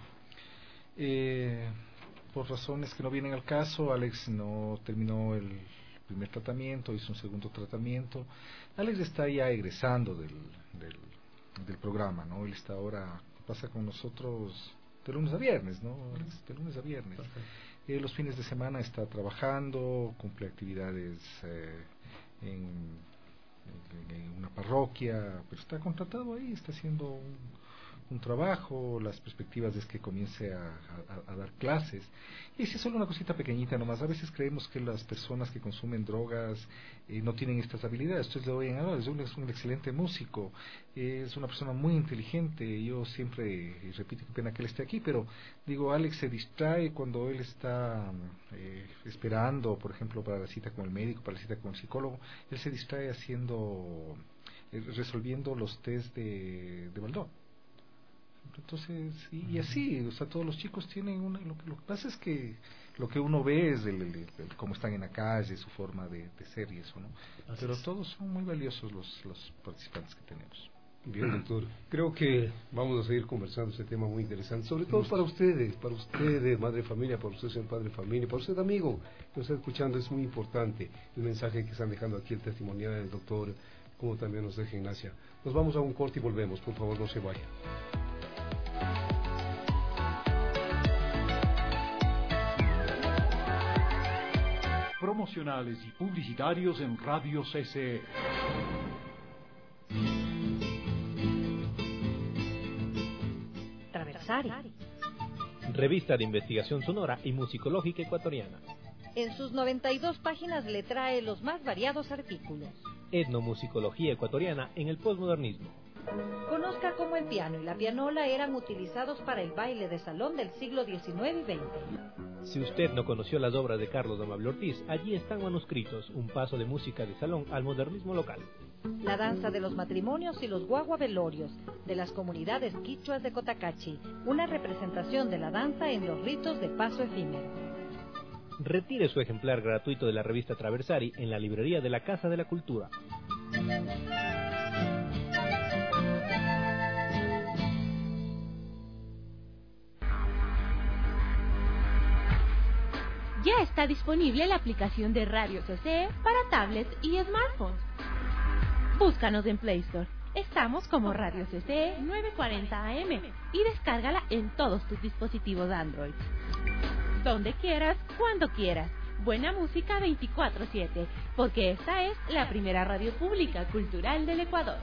Por razones que no vienen al caso, Alex no terminó el primer tratamiento, hizo un segundo tratamiento. Alex está ya egresando del programa, ¿no? Él está ahora, pasa con nosotros de lunes a viernes, ¿no? Alex, de lunes a viernes. Los fines de semana está trabajando, cumple actividades en una parroquia, pero está contratado ahí, está haciendo un trabajo. Las perspectivas es que comience a dar clases. Y si es solo una cosita pequeñita nomás, a veces creemos que las personas que consumen drogas no tienen estas habilidades. Ustedes le oyen hablar, es un excelente músico, es una persona muy inteligente. Yo siempre repito, qué pena que él esté aquí, pero digo, Alex se distrae cuando él está esperando, por ejemplo, para la cita con el médico, para la cita con el psicólogo. Él se distrae resolviendo los test de Baldor. Entonces, y así, o sea, todos los chicos tienen lo que pasa es que lo que uno ve es cómo están en la calle, su forma de ser y eso, ¿no? Así pero es. Todos son muy valiosos los participantes que tenemos. Bien, doctor. Creo que vamos a seguir conversando este tema muy interesante, sobre todo para ustedes, madre de familia, para usted, señor padre de familia, para usted, amigo, que nos está escuchando. Es muy importante el mensaje que están dejando aquí, el testimonial del doctor, como también nos deja Ignacia. Nos vamos a un corte y volvemos, por favor, no se vayan. Promocionales y publicitarios en Radio CCE. Traversari. Revista de investigación sonora y musicológica ecuatoriana. En sus 92 páginas le trae los más variados artículos. Etnomusicología ecuatoriana en el posmodernismo. Conozca cómo el piano y la pianola eran utilizados para el baile de salón del siglo XIX y XX. Si usted no conoció las obras de Carlos Amable Ortiz, allí están manuscritos, un paso de música de salón al modernismo local. la danza de los matrimonios y los guaguavelorios de las comunidades quichuas de Cotacachi, una representación de la danza en los ritos de paso efímero. Retire su ejemplar gratuito de la revista Traversari en la librería de la Casa de la Cultura. Ya está disponible la aplicación de Radio CCE para tablets y smartphones. Búscanos en Play Store. Estamos como Radio CCE 940 AM y descárgala en todos tus dispositivos Android. Donde quieras, cuando quieras. Buena música 24/7, porque esta es la primera radio pública cultural del Ecuador.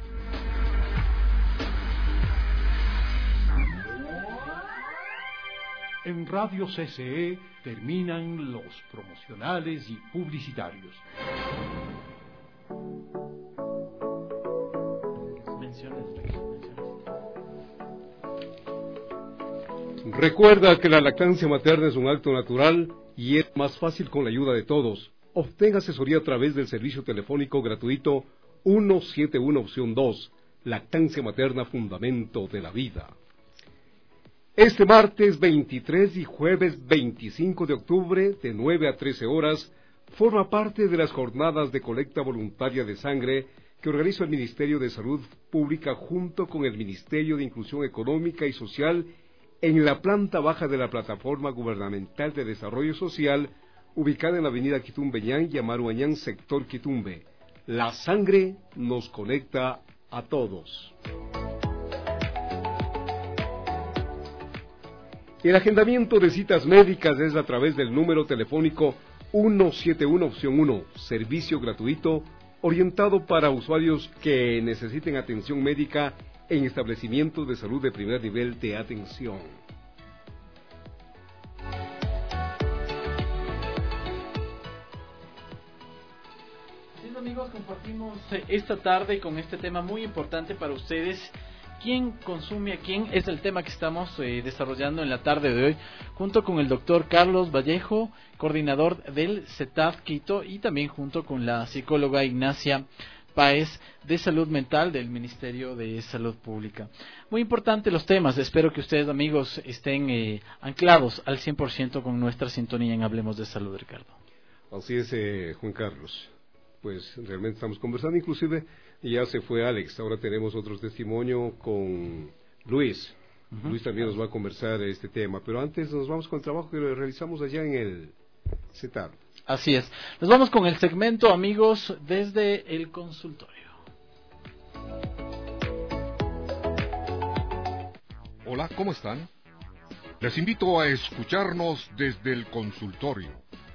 En Radio CCE terminan los promocionales y publicitarios. Recuerda que la lactancia materna es un acto natural y es más fácil con la ayuda de todos. Obtenga asesoría a través del servicio telefónico gratuito 171 opción 2, lactancia materna, fundamento de la vida. Este martes 23 y jueves 25 de octubre, de 9 a 13 horas, forma parte de las jornadas de colecta voluntaria de sangre que organiza el Ministerio de Salud Pública junto con el Ministerio de Inclusión Económica y Social en la planta baja de la Plataforma Gubernamental de Desarrollo Social, ubicada en la avenida Quitumbeñán y Amaruañán, sector Quitumbe. La sangre nos conecta a todos. El agendamiento de citas médicas es a través del número telefónico 171 opción 1, servicio gratuito, orientado para usuarios que necesiten atención médica en establecimientos de salud de primer nivel de atención. Sí, amigos, compartimos esta tarde con este tema muy importante para ustedes. ¿Quién consume a quién? Es el tema que estamos desarrollando en la tarde de hoy, junto con el doctor Carlos Vallejo, coordinador del CETAF Quito, y también junto con la psicóloga Ignacia Páez de Salud Mental del Ministerio de Salud Pública. Muy importante los temas, espero que ustedes, amigos, estén anclados al 100% con nuestra sintonía en Hablemos de Salud, Ricardo. Así es, Juan Carlos. Pues realmente estamos conversando, inclusive ya se fue Alex, ahora tenemos otro testimonio con Luis. Luis también nos va a conversar este tema, pero antes nos vamos con el trabajo que realizamos allá en el CETAR. Así es, nos vamos con el segmento, amigos, desde el consultorio. Hola, ¿cómo están? Les invito a escucharnos desde el consultorio.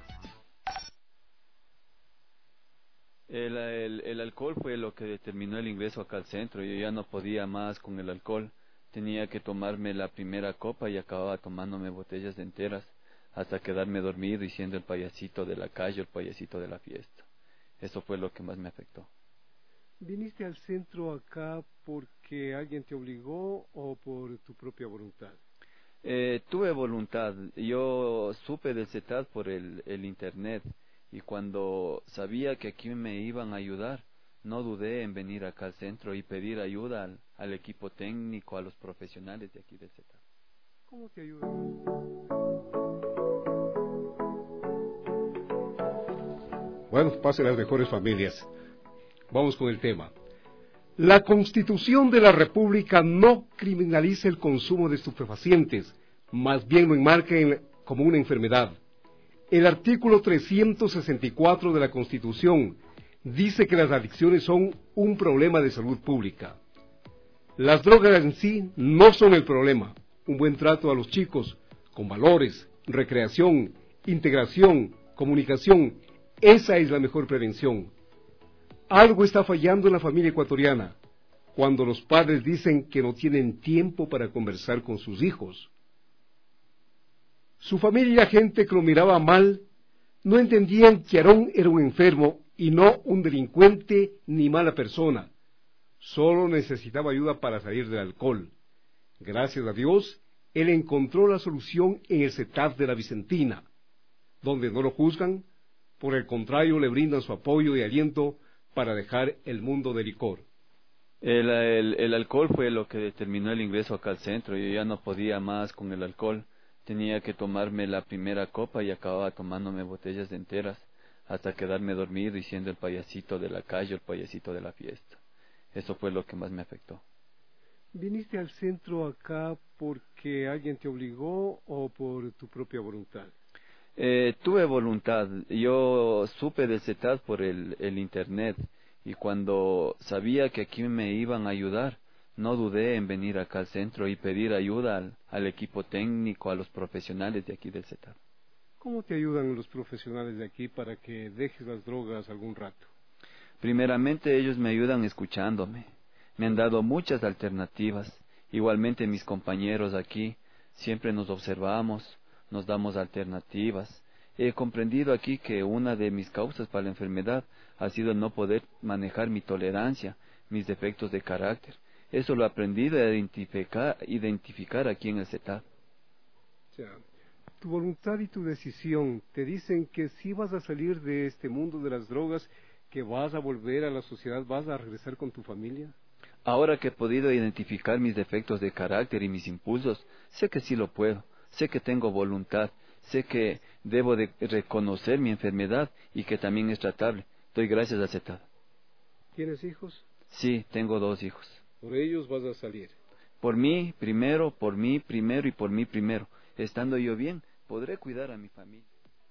El alcohol fue lo que determinó el ingreso acá al centro. Yo ya no podía más con el alcohol. Tenía que tomarme la primera copa y acababa tomándome botellas enteras hasta quedarme dormido y siendo el payasito de la calle, el payasito de la fiesta. Eso fue lo que más me afectó. ¿Viniste al centro acá porque alguien te obligó o por tu propia voluntad? Tuve voluntad. Yo supe del CETAD por el internet. Y cuando sabía que aquí me iban a ayudar, no dudé en venir acá al centro y pedir ayuda al equipo técnico, a los profesionales de aquí del CETAD. ¿Cómo te ayudan? Bueno, pasen las mejores familias. Vamos con el tema. La Constitución de la República no criminaliza el consumo de estupefacientes, más bien lo enmarca como una enfermedad. El artículo 364 de la Constitución dice que las adicciones son un problema de salud pública. Las drogas en sí no son el problema. Un buen trato a los chicos, con valores, recreación, integración, comunicación, esa es la mejor prevención. Algo está fallando en la familia ecuatoriana, cuando los padres dicen que no tienen tiempo para conversar con sus hijos. Su familia y la gente que lo miraba mal no entendían que Aarón era un enfermo y no un delincuente ni mala persona. Solo necesitaba ayuda para salir del alcohol. Gracias a Dios, él encontró la solución en el CETAF de la Vicentina, donde no lo juzgan, por el contrario le brindan su apoyo y aliento para dejar el mundo del licor? El alcohol fue lo que determinó el ingreso acá al centro. Yo ya no podía más con el alcohol. Tenía que tomarme la primera copa y acababa tomándome botellas enteras hasta quedarme dormido y siendo el payasito de la calle, el payasito de la fiesta. Eso fue lo que más me afectó. ¿Viniste al centro acá porque alguien te obligó o por tu propia voluntad? Tuve voluntad. Yo supe del CETAD por el internet y cuando sabía que aquí me iban a ayudar, no dudé en venir acá al centro y pedir ayuda al equipo técnico, a los profesionales de aquí del CETAD. ¿Cómo te ayudan los profesionales de aquí para que dejes las drogas algún rato? Primeramente ellos me ayudan escuchándome. Me han dado muchas alternativas. Igualmente mis compañeros aquí siempre nos observamos, nos damos alternativas. He comprendido aquí que una de mis causas para la enfermedad ha sido el no poder manejar mi tolerancia, mis defectos de carácter. Eso lo he aprendido a identificar aquí en el CETAD. Tu voluntad y tu decisión te dicen que si vas a salir de este mundo de las drogas, que vas a volver a la sociedad, vas a regresar con tu familia. Ahora que he podido identificar mis defectos de carácter y mis impulsos, sé que sí lo puedo, sé que tengo voluntad, sé que debo de reconocer mi enfermedad y que también es tratable. Doy gracias al CETAD. ¿Tienes hijos? Sí, tengo 2 hijos. Por ellos vas a salir. Por mí primero y por mí primero. Estando yo bien, podré cuidar a mi familia.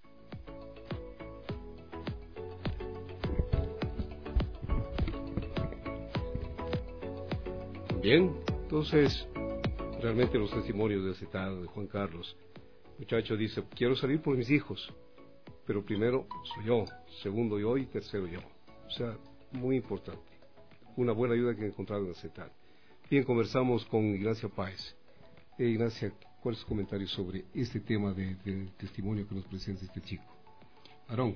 Bien, entonces, realmente los testimonios del CETAD de Juan Carlos. El muchacho dice, quiero salir por mis hijos, pero primero soy yo, segundo yo y tercero yo. O sea, muy importante. Una buena ayuda que he encontrado en el CETAD. Bien, conversamos con Ignacia Páez. Ignacia, ¿cuál es su comentario sobre este tema del testimonio que nos presenta este chico? Aarón,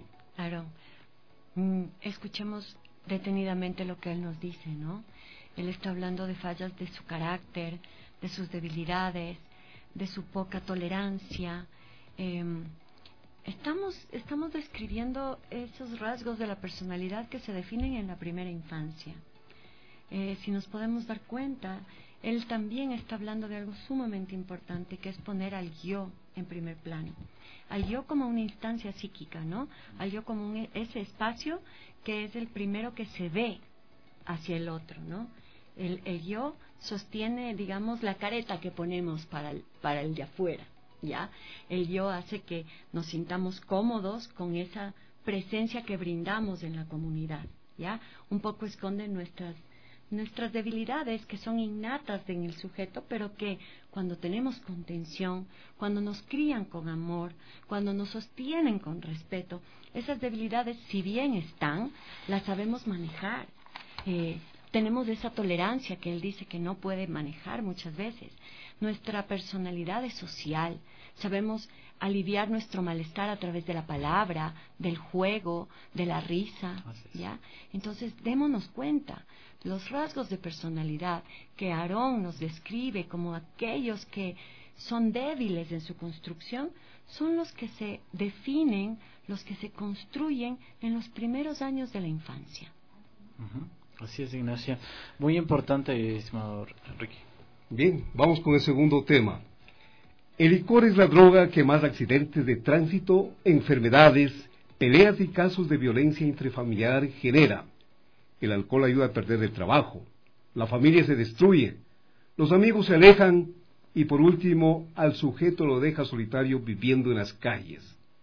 escuchemos detenidamente lo que él nos dice, ¿no? Él está hablando de fallas de su carácter, de sus debilidades, de su poca tolerancia. Estamos describiendo esos rasgos de la personalidad que se definen en la primera infancia. Si nos podemos dar cuenta, él también está hablando de algo sumamente importante, que es poner al yo en primer plano. Al yo como una instancia psíquica, ¿no? Al yo como ese espacio que es el primero que se ve hacia el otro, ¿no? El yo sostiene, digamos, la careta que ponemos para el de afuera, ¿ya? El yo hace que nos sintamos cómodos con esa presencia que brindamos en la comunidad, ¿ya? Un poco esconde nuestras debilidades que son innatas en el sujeto, pero que cuando tenemos contención, cuando nos crían con amor, cuando nos sostienen con respeto, esas debilidades, si bien están, las sabemos manejar. Tenemos esa tolerancia que él dice que no puede manejar muchas veces. Nuestra personalidad es social. Sabemos aliviar nuestro malestar a través de la palabra, del juego, de la risa, ¿ya? Entonces, démonos cuenta, los rasgos de personalidad que Aarón nos describe como aquellos que son débiles en su construcción, son los que se definen, los que se construyen en los primeros años de la infancia. Así es, Ignacia. Muy importante, estimado Enrique. Bien, vamos con el segundo tema. El licor es la droga que más accidentes de tránsito, enfermedades, peleas y casos de violencia intrafamiliar genera. El alcohol ayuda a perder el trabajo, la familia se destruye, los amigos se alejan y por último al sujeto lo deja solitario viviendo en las calles.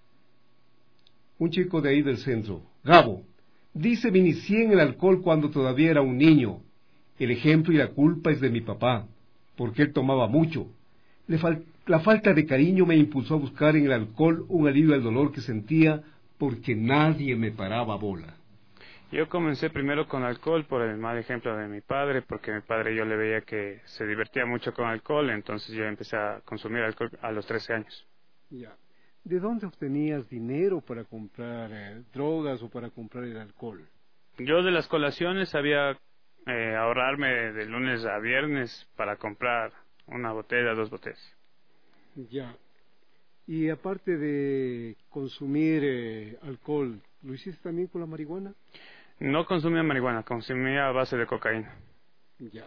Un chico de ahí del centro, Gabo, dice: me inicié en el alcohol cuando todavía era un niño. El ejemplo y la culpa es de mi papá, porque él tomaba mucho. La falta de cariño me impulsó a buscar en el alcohol un alivio al dolor que sentía porque nadie me paraba bola. Yo comencé primero con alcohol por el mal ejemplo de mi padre, porque mi padre yo le veía que se divertía mucho con alcohol, entonces yo empecé a consumir alcohol a los 13 años. Ya. ¿De dónde obtenías dinero para comprar drogas o para comprar el alcohol? Yo de las colaciones sabía ahorrarme de lunes a viernes para comprar una botella, 2 botellas. Ya. Y aparte de consumir alcohol, ¿lo hiciste también con la marihuana? No consumía marihuana, consumía a base de cocaína. Ya.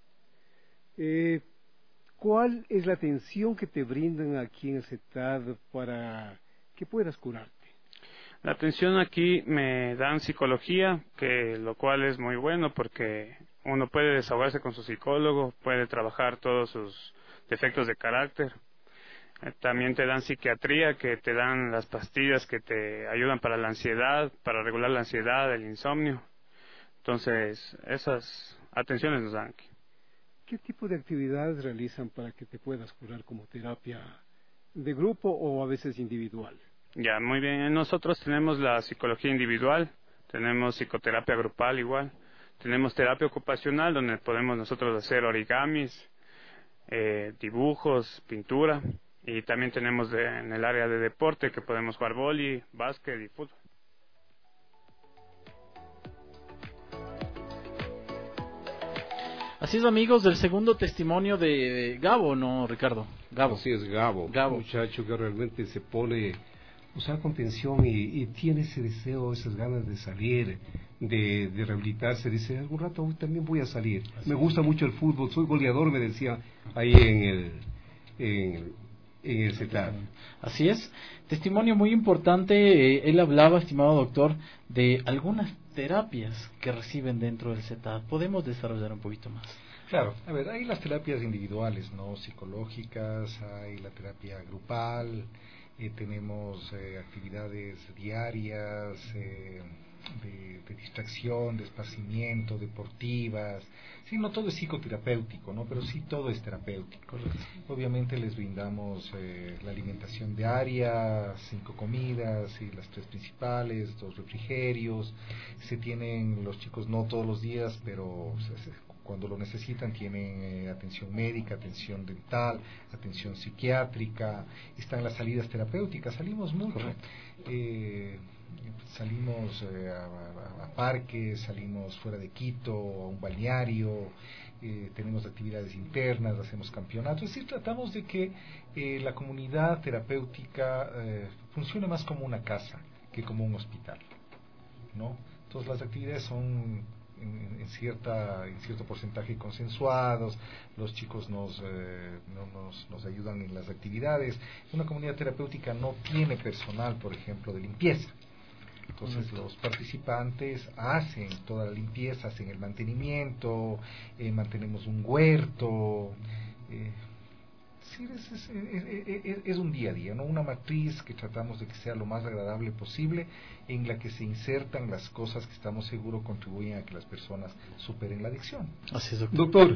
¿Cuál es la atención que te brindan aquí en el CETAD para que puedas curarte? La atención aquí me dan psicología, que lo cual es muy bueno porque uno puede desahogarse con su psicólogo, puede trabajar todos sus defectos de carácter. También te dan psiquiatría, que te dan las pastillas que te ayudan para la ansiedad, para regular la ansiedad, el insomnio. Entonces, esas atenciones nos dan aquí. ¿Qué tipo de actividades realizan para que te puedas curar como terapia de grupo o a veces individual? Ya, muy bien. Nosotros tenemos la psicología individual, tenemos psicoterapia grupal igual, tenemos terapia ocupacional donde podemos nosotros hacer origamis, dibujos, pintura, y también tenemos en el área de deporte que podemos jugar vóley, básquet y fútbol. Así es, amigos, del segundo testimonio de Gabo, ¿no, Ricardo? Gabo. Así es, Gabo. Un muchacho que realmente se pone, con tensión y tiene ese deseo, esas ganas de salir, de rehabilitarse. Dice, algún rato también voy a salir. Me gusta mucho el fútbol, soy goleador, me decía ahí en el CETAD. Así es. Testimonio muy importante. Él hablaba, estimado doctor, de algunas terapias que reciben dentro del CETAD. ¿Podemos desarrollar un poquito más? Claro, a ver, hay las terapias individuales, ¿no? Psicológicas, hay la terapia grupal, tenemos actividades diarias, de distracción, de esparcimiento, deportivas. Sí, no todo es psicoterapéutico, ¿no? Pero sí todo es terapéutico. Obviamente les brindamos la alimentación diaria, 5 comidas, y las 3 principales, 2 refrigerios. Se tienen los chicos no todos los días, pero cuando lo necesitan tienen atención médica, atención dental, atención psiquiátrica. Están las salidas terapéuticas, salimos mucho. Salimos a parques, salimos fuera de Quito, a un balneario, tenemos actividades internas, hacemos campeonatos. Es decir, tratamos de que la comunidad terapéutica funcione más como una casa que como un hospital, ¿no? Entonces las actividades son en cierto porcentaje consensuados, los chicos nos ayudan en las actividades. Una comunidad terapéutica no tiene personal, por ejemplo, de limpieza. Entonces los participantes hacen toda la limpieza, hacen el mantenimiento, mantenemos un huerto. Sí, es un día a día, ¿no? Una matriz que tratamos de que sea lo más agradable posible, en la que se insertan las cosas que estamos seguros contribuyen a que las personas superen la adicción. Así es, doctor.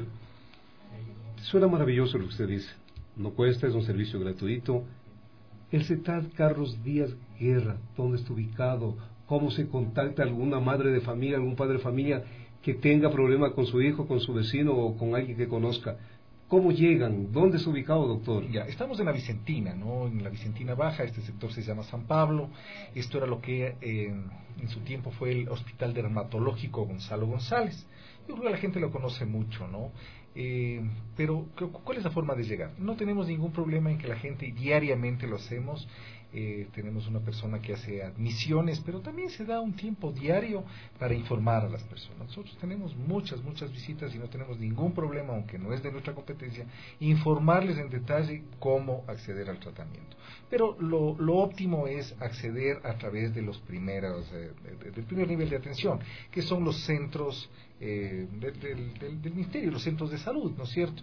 Suena maravilloso lo que usted dice. No cuesta, es un servicio gratuito. El CETAD Carlos Díaz Guerra, ¿dónde está ubicado? ¿Cómo se contacta alguna madre de familia, algún padre de familia que tenga problema con su hijo, con su vecino o con alguien que conozca? ¿Cómo llegan? ¿Dónde está ubicado, doctor? Ya, estamos en la Vicentina, ¿no? En la Vicentina Baja, este sector se llama San Pablo. Esto era lo que en su tiempo fue el Hospital Dermatológico Gonzalo González. Yo creo que la gente lo conoce mucho, ¿no? Pero, ¿cuál es la forma de llegar? No tenemos ningún problema en que la gente diariamente lo hacemos. Tenemos una persona que hace admisiones, pero también se da un tiempo diario para informar a las personas. Nosotros tenemos muchas visitas y no tenemos ningún problema, aunque no es de nuestra competencia, informarles en detalle cómo acceder al tratamiento. Pero lo óptimo es acceder a través de los del primer nivel de atención, que son los centros del Ministerio, los centros de salud, ¿no es cierto?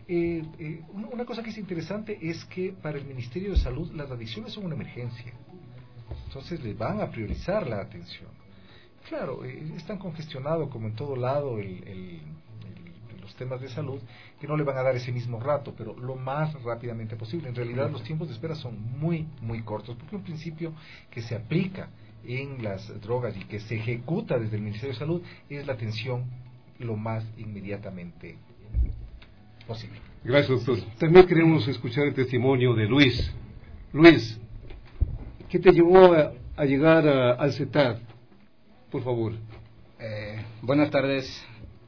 Una cosa que es interesante es que para el Ministerio de Salud las adicciones son una emergencia, entonces les van a priorizar la atención. Claro, es tan congestionado como en todo lado los temas de salud, que no le van a dar ese mismo rato, pero lo más rápidamente posible. En realidad los tiempos de espera son muy cortos, porque un principio que se aplica en las drogas y que se ejecuta desde el Ministerio de Salud es la atención lo más inmediatamente posible. Gracias, doctor. También queremos escuchar el testimonio de Luis. Luis, ¿qué te llevó a llegar al CETAD? Por favor. Buenas tardes.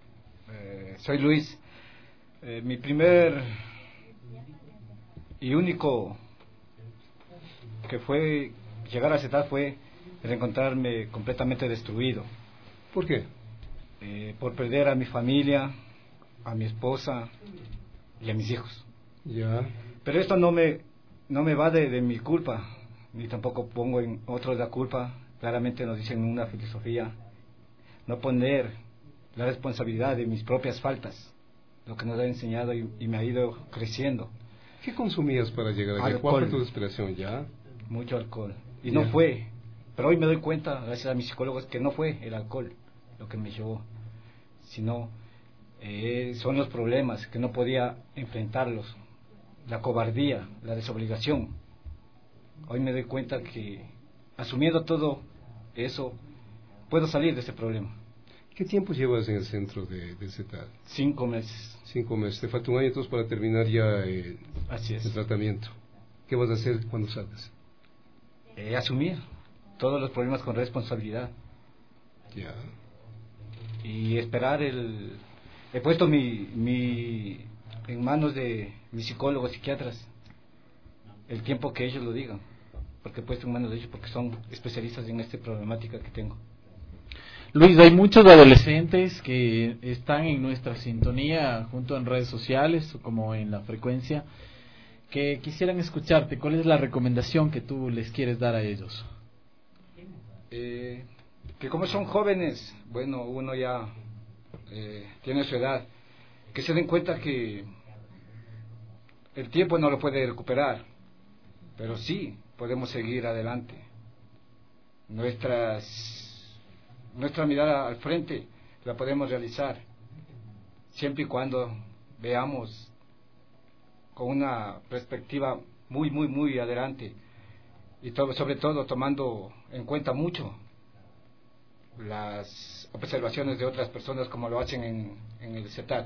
Soy Luis. Mi primer y único que fue llegar al CETAD fue el encontrarme completamente destruido. ¿Por qué? Por perder a mi familia, a mi esposa y a mis hijos. Ya. Pero esto no me va de mi culpa, ni tampoco pongo en otros la culpa. Claramente nos dicen una filosofía, no poner la responsabilidad de mis propias faltas, lo que nos ha enseñado y me ha ido creciendo. ¿Qué consumías para llegar allá? Alcohol. ¿Cuál fue tu desesperación ya? Mucho alcohol. Y Ya. no fue, pero hoy me doy cuenta, gracias a mis psicólogos, que no fue el alcohol lo que me llevó, sino son los problemas que no podía enfrentarlos, la cobardía, la desobligación. Hoy me doy cuenta que asumiendo todo eso puedo salir de ese problema. ¿Qué tiempo llevas en el centro de CETAD? 5 meses. 5 meses. Te falta un año entonces para terminar ya Así es. el tratamiento. ¿Qué vas a hacer cuando salgas? Asumir todos los problemas con responsabilidad. Ya. Y esperar he puesto en manos de mis psicólogos, psiquiatras, el tiempo que ellos lo digan, porque he puesto en manos de ellos porque son especialistas en esta problemática que tengo. Luis, hay muchos adolescentes que están en nuestra sintonía, junto en redes sociales como en la frecuencia, que quisieran escucharte. ¿Cuál es la recomendación que tú les quieres dar a ellos? Que como son jóvenes, bueno, uno ya tiene su edad, que se den cuenta que el tiempo no lo puede recuperar, pero sí podemos seguir adelante. Nuestra mirada al frente la podemos realizar siempre y cuando veamos con una perspectiva muy adelante y sobre todo tomando en cuenta mucho las observaciones de otras personas como lo hacen en el CETAD.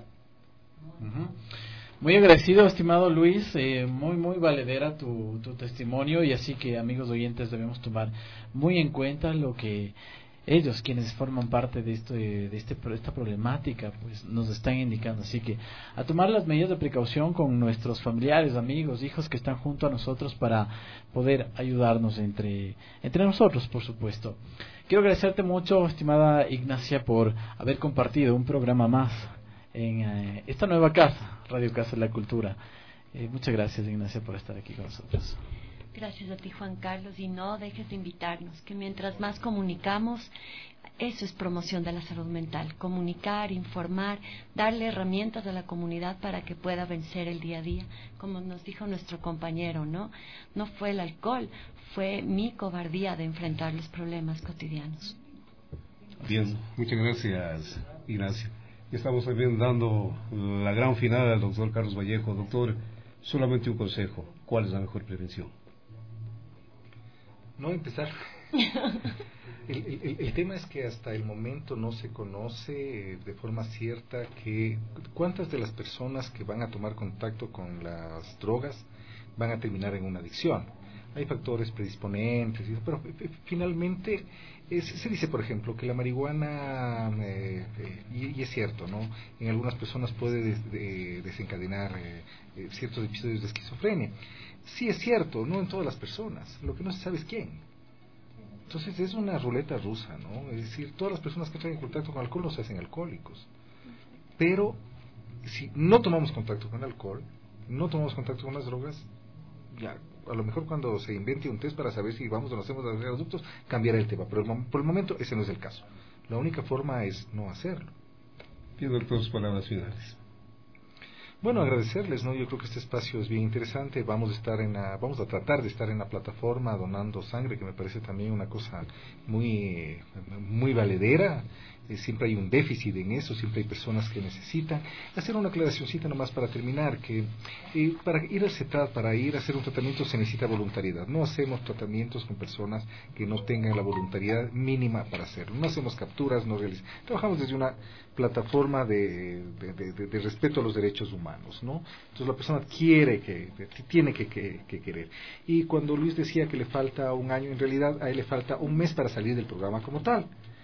Muy agradecido, estimado Luis, muy valedera tu testimonio, y así que, amigos oyentes, debemos tomar muy en cuenta lo que ellos, quienes forman parte de esta problemática, pues nos están indicando. Así que a tomar las medidas de precaución con nuestros familiares, amigos, hijos que están junto a nosotros para poder ayudarnos entre nosotros, por supuesto. Quiero agradecerte mucho, estimada Ignacia, por haber compartido un programa más en esta nueva casa, Radio Casa de la Cultura. Muchas gracias, Ignacia, por estar aquí con nosotros. Gracias a ti, Juan Carlos, y no dejes de invitarnos, que mientras más comunicamos, eso es promoción de la salud mental, comunicar, informar, darle herramientas a la comunidad para que pueda vencer el día a día, como nos dijo nuestro compañero, ¿no? No fue el alcohol, fue mi cobardía de enfrentar los problemas cotidianos. Bien, muchas gracias, Ignacio. Estamos también dando la gran final al doctor Carlos Vallejo. Doctor, solamente un consejo, ¿cuál es la mejor prevención? No empezar. El tema es que hasta el momento no se conoce de forma cierta que cuántas de las personas que van a tomar contacto con las drogas van a terminar en una adicción. Hay factores predisponentes, pero finalmente se dice, por ejemplo, que la marihuana, y es cierto, ¿no? En algunas personas puede desencadenar ciertos episodios de esquizofrenia. Sí es cierto, no en todas las personas, lo que no se sabe es quién. Entonces es una ruleta rusa, ¿no? Es decir, todas las personas que entran en contacto con alcohol no se hacen alcohólicos. Pero si no tomamos contacto con el alcohol, no tomamos contacto con las drogas, ya, a lo mejor cuando se invente un test para saber si vamos o no hacemos los adultos, cambiará el tema. Pero por el momento ese no es el caso. La única forma es no hacerlo. Pido tus palabras finales. Bueno, agradecerles, ¿no? Yo creo que este espacio es bien interesante. Vamos a tratar de estar en la plataforma donando sangre, que me parece también una cosa muy valedera. Siempre hay un déficit en eso, siempre hay personas que necesitan. Hacer una aclaracióncita nomás para terminar, que para ir al CETAD, para ir a hacer un tratamiento se necesita voluntariedad. No hacemos tratamientos con personas que no tengan la voluntariedad mínima para hacerlo. No hacemos capturas, no realizamos. Trabajamos desde una plataforma de respeto a los derechos humanos, ¿no? Entonces la persona tiene que querer. Y cuando Luis decía que le falta un año, en realidad a él le falta un mes para salir del programa como tal.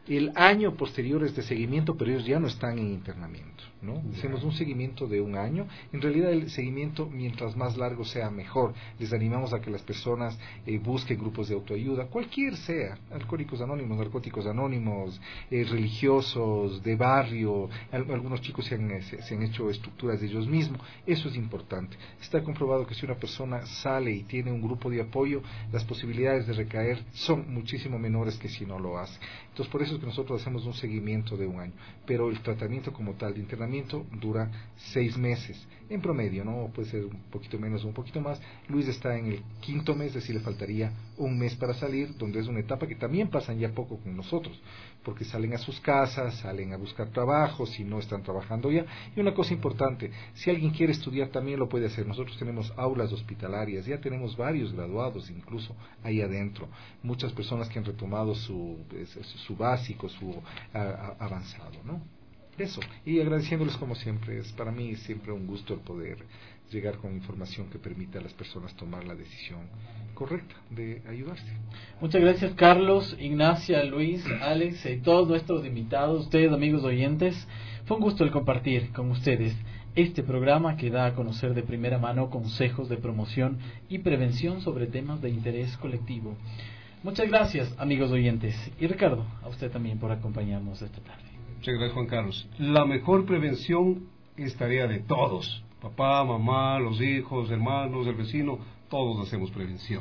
El año posterior es de seguimiento, pero ellos ya no están en internamiento, ¿no? Hacemos un seguimiento de un año. En realidad el seguimiento, mientras más largo sea, mejor. Les animamos a que las personas busquen grupos de autoayuda, cualquier sea, alcohólicos anónimos, narcóticos anónimos, religiosos, de barrio. Algunos chicos se han hecho estructuras de ellos mismos. Eso es importante. Está comprobado que si una persona sale y tiene un grupo de apoyo, las posibilidades de recaer son muchísimo menores que si no lo hace. Entonces, por eso es que nosotros hacemos un seguimiento de un año, pero el tratamiento como tal de internamiento dura 6 meses, en promedio, ¿no? Puede ser un poquito menos o un poquito más. Luis está en el 5.º mes, es decir, le faltaría un mes para salir, donde es una etapa que también pasan ya poco con nosotros, porque salen a sus casas, salen a buscar trabajo, si no están trabajando ya. Y una cosa importante, si alguien quiere estudiar también lo puede hacer. Nosotros tenemos aulas hospitalarias, ya tenemos varios graduados incluso ahí adentro, muchas personas que han retomado su básico, su avanzado, ¿no? Eso, y agradeciéndoles como siempre, es para mí siempre un gusto el poder llegar con información que permita a las personas tomar la decisión correcta de ayudarse. Muchas gracias, Carlos, Ignacia, Luis, Alex y todos nuestros invitados, ustedes amigos oyentes. Fue un gusto el compartir con ustedes este programa que da a conocer de primera mano consejos de promoción y prevención sobre temas de interés colectivo. Muchas gracias, amigos oyentes. Y Ricardo, a usted también por acompañarnos esta tarde. Muchas gracias, Juan Carlos. La mejor prevención es tarea de todos. Papá, mamá, los hijos, hermanos, el vecino, todos hacemos prevención.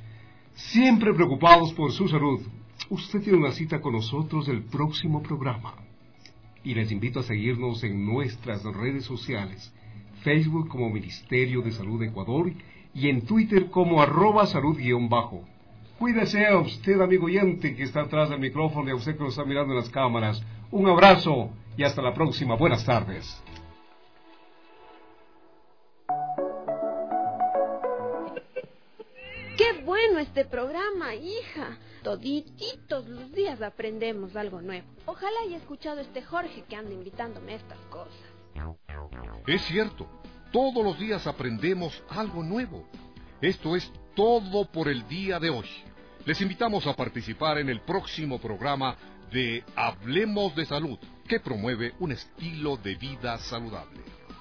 Siempre preocupados por su salud. Usted tiene una cita con nosotros el próximo programa. Y les invito a seguirnos en nuestras redes sociales. Facebook como Ministerio de Salud de Ecuador y en Twitter como @salud_. Cuídese a usted, amigo oyente, que está atrás del micrófono, y a usted que nos está mirando en las cámaras. Un abrazo y hasta la próxima. Buenas tardes. ¡Qué bueno este programa, hija! Todititos los días aprendemos algo nuevo. Ojalá haya escuchado este Jorge que anda invitándome a estas cosas. Es cierto, todos los días aprendemos algo nuevo. Esto es todo por el día de hoy. Les invitamos a participar en el próximo programa de Hablemos de Salud, que promueve un estilo de vida saludable.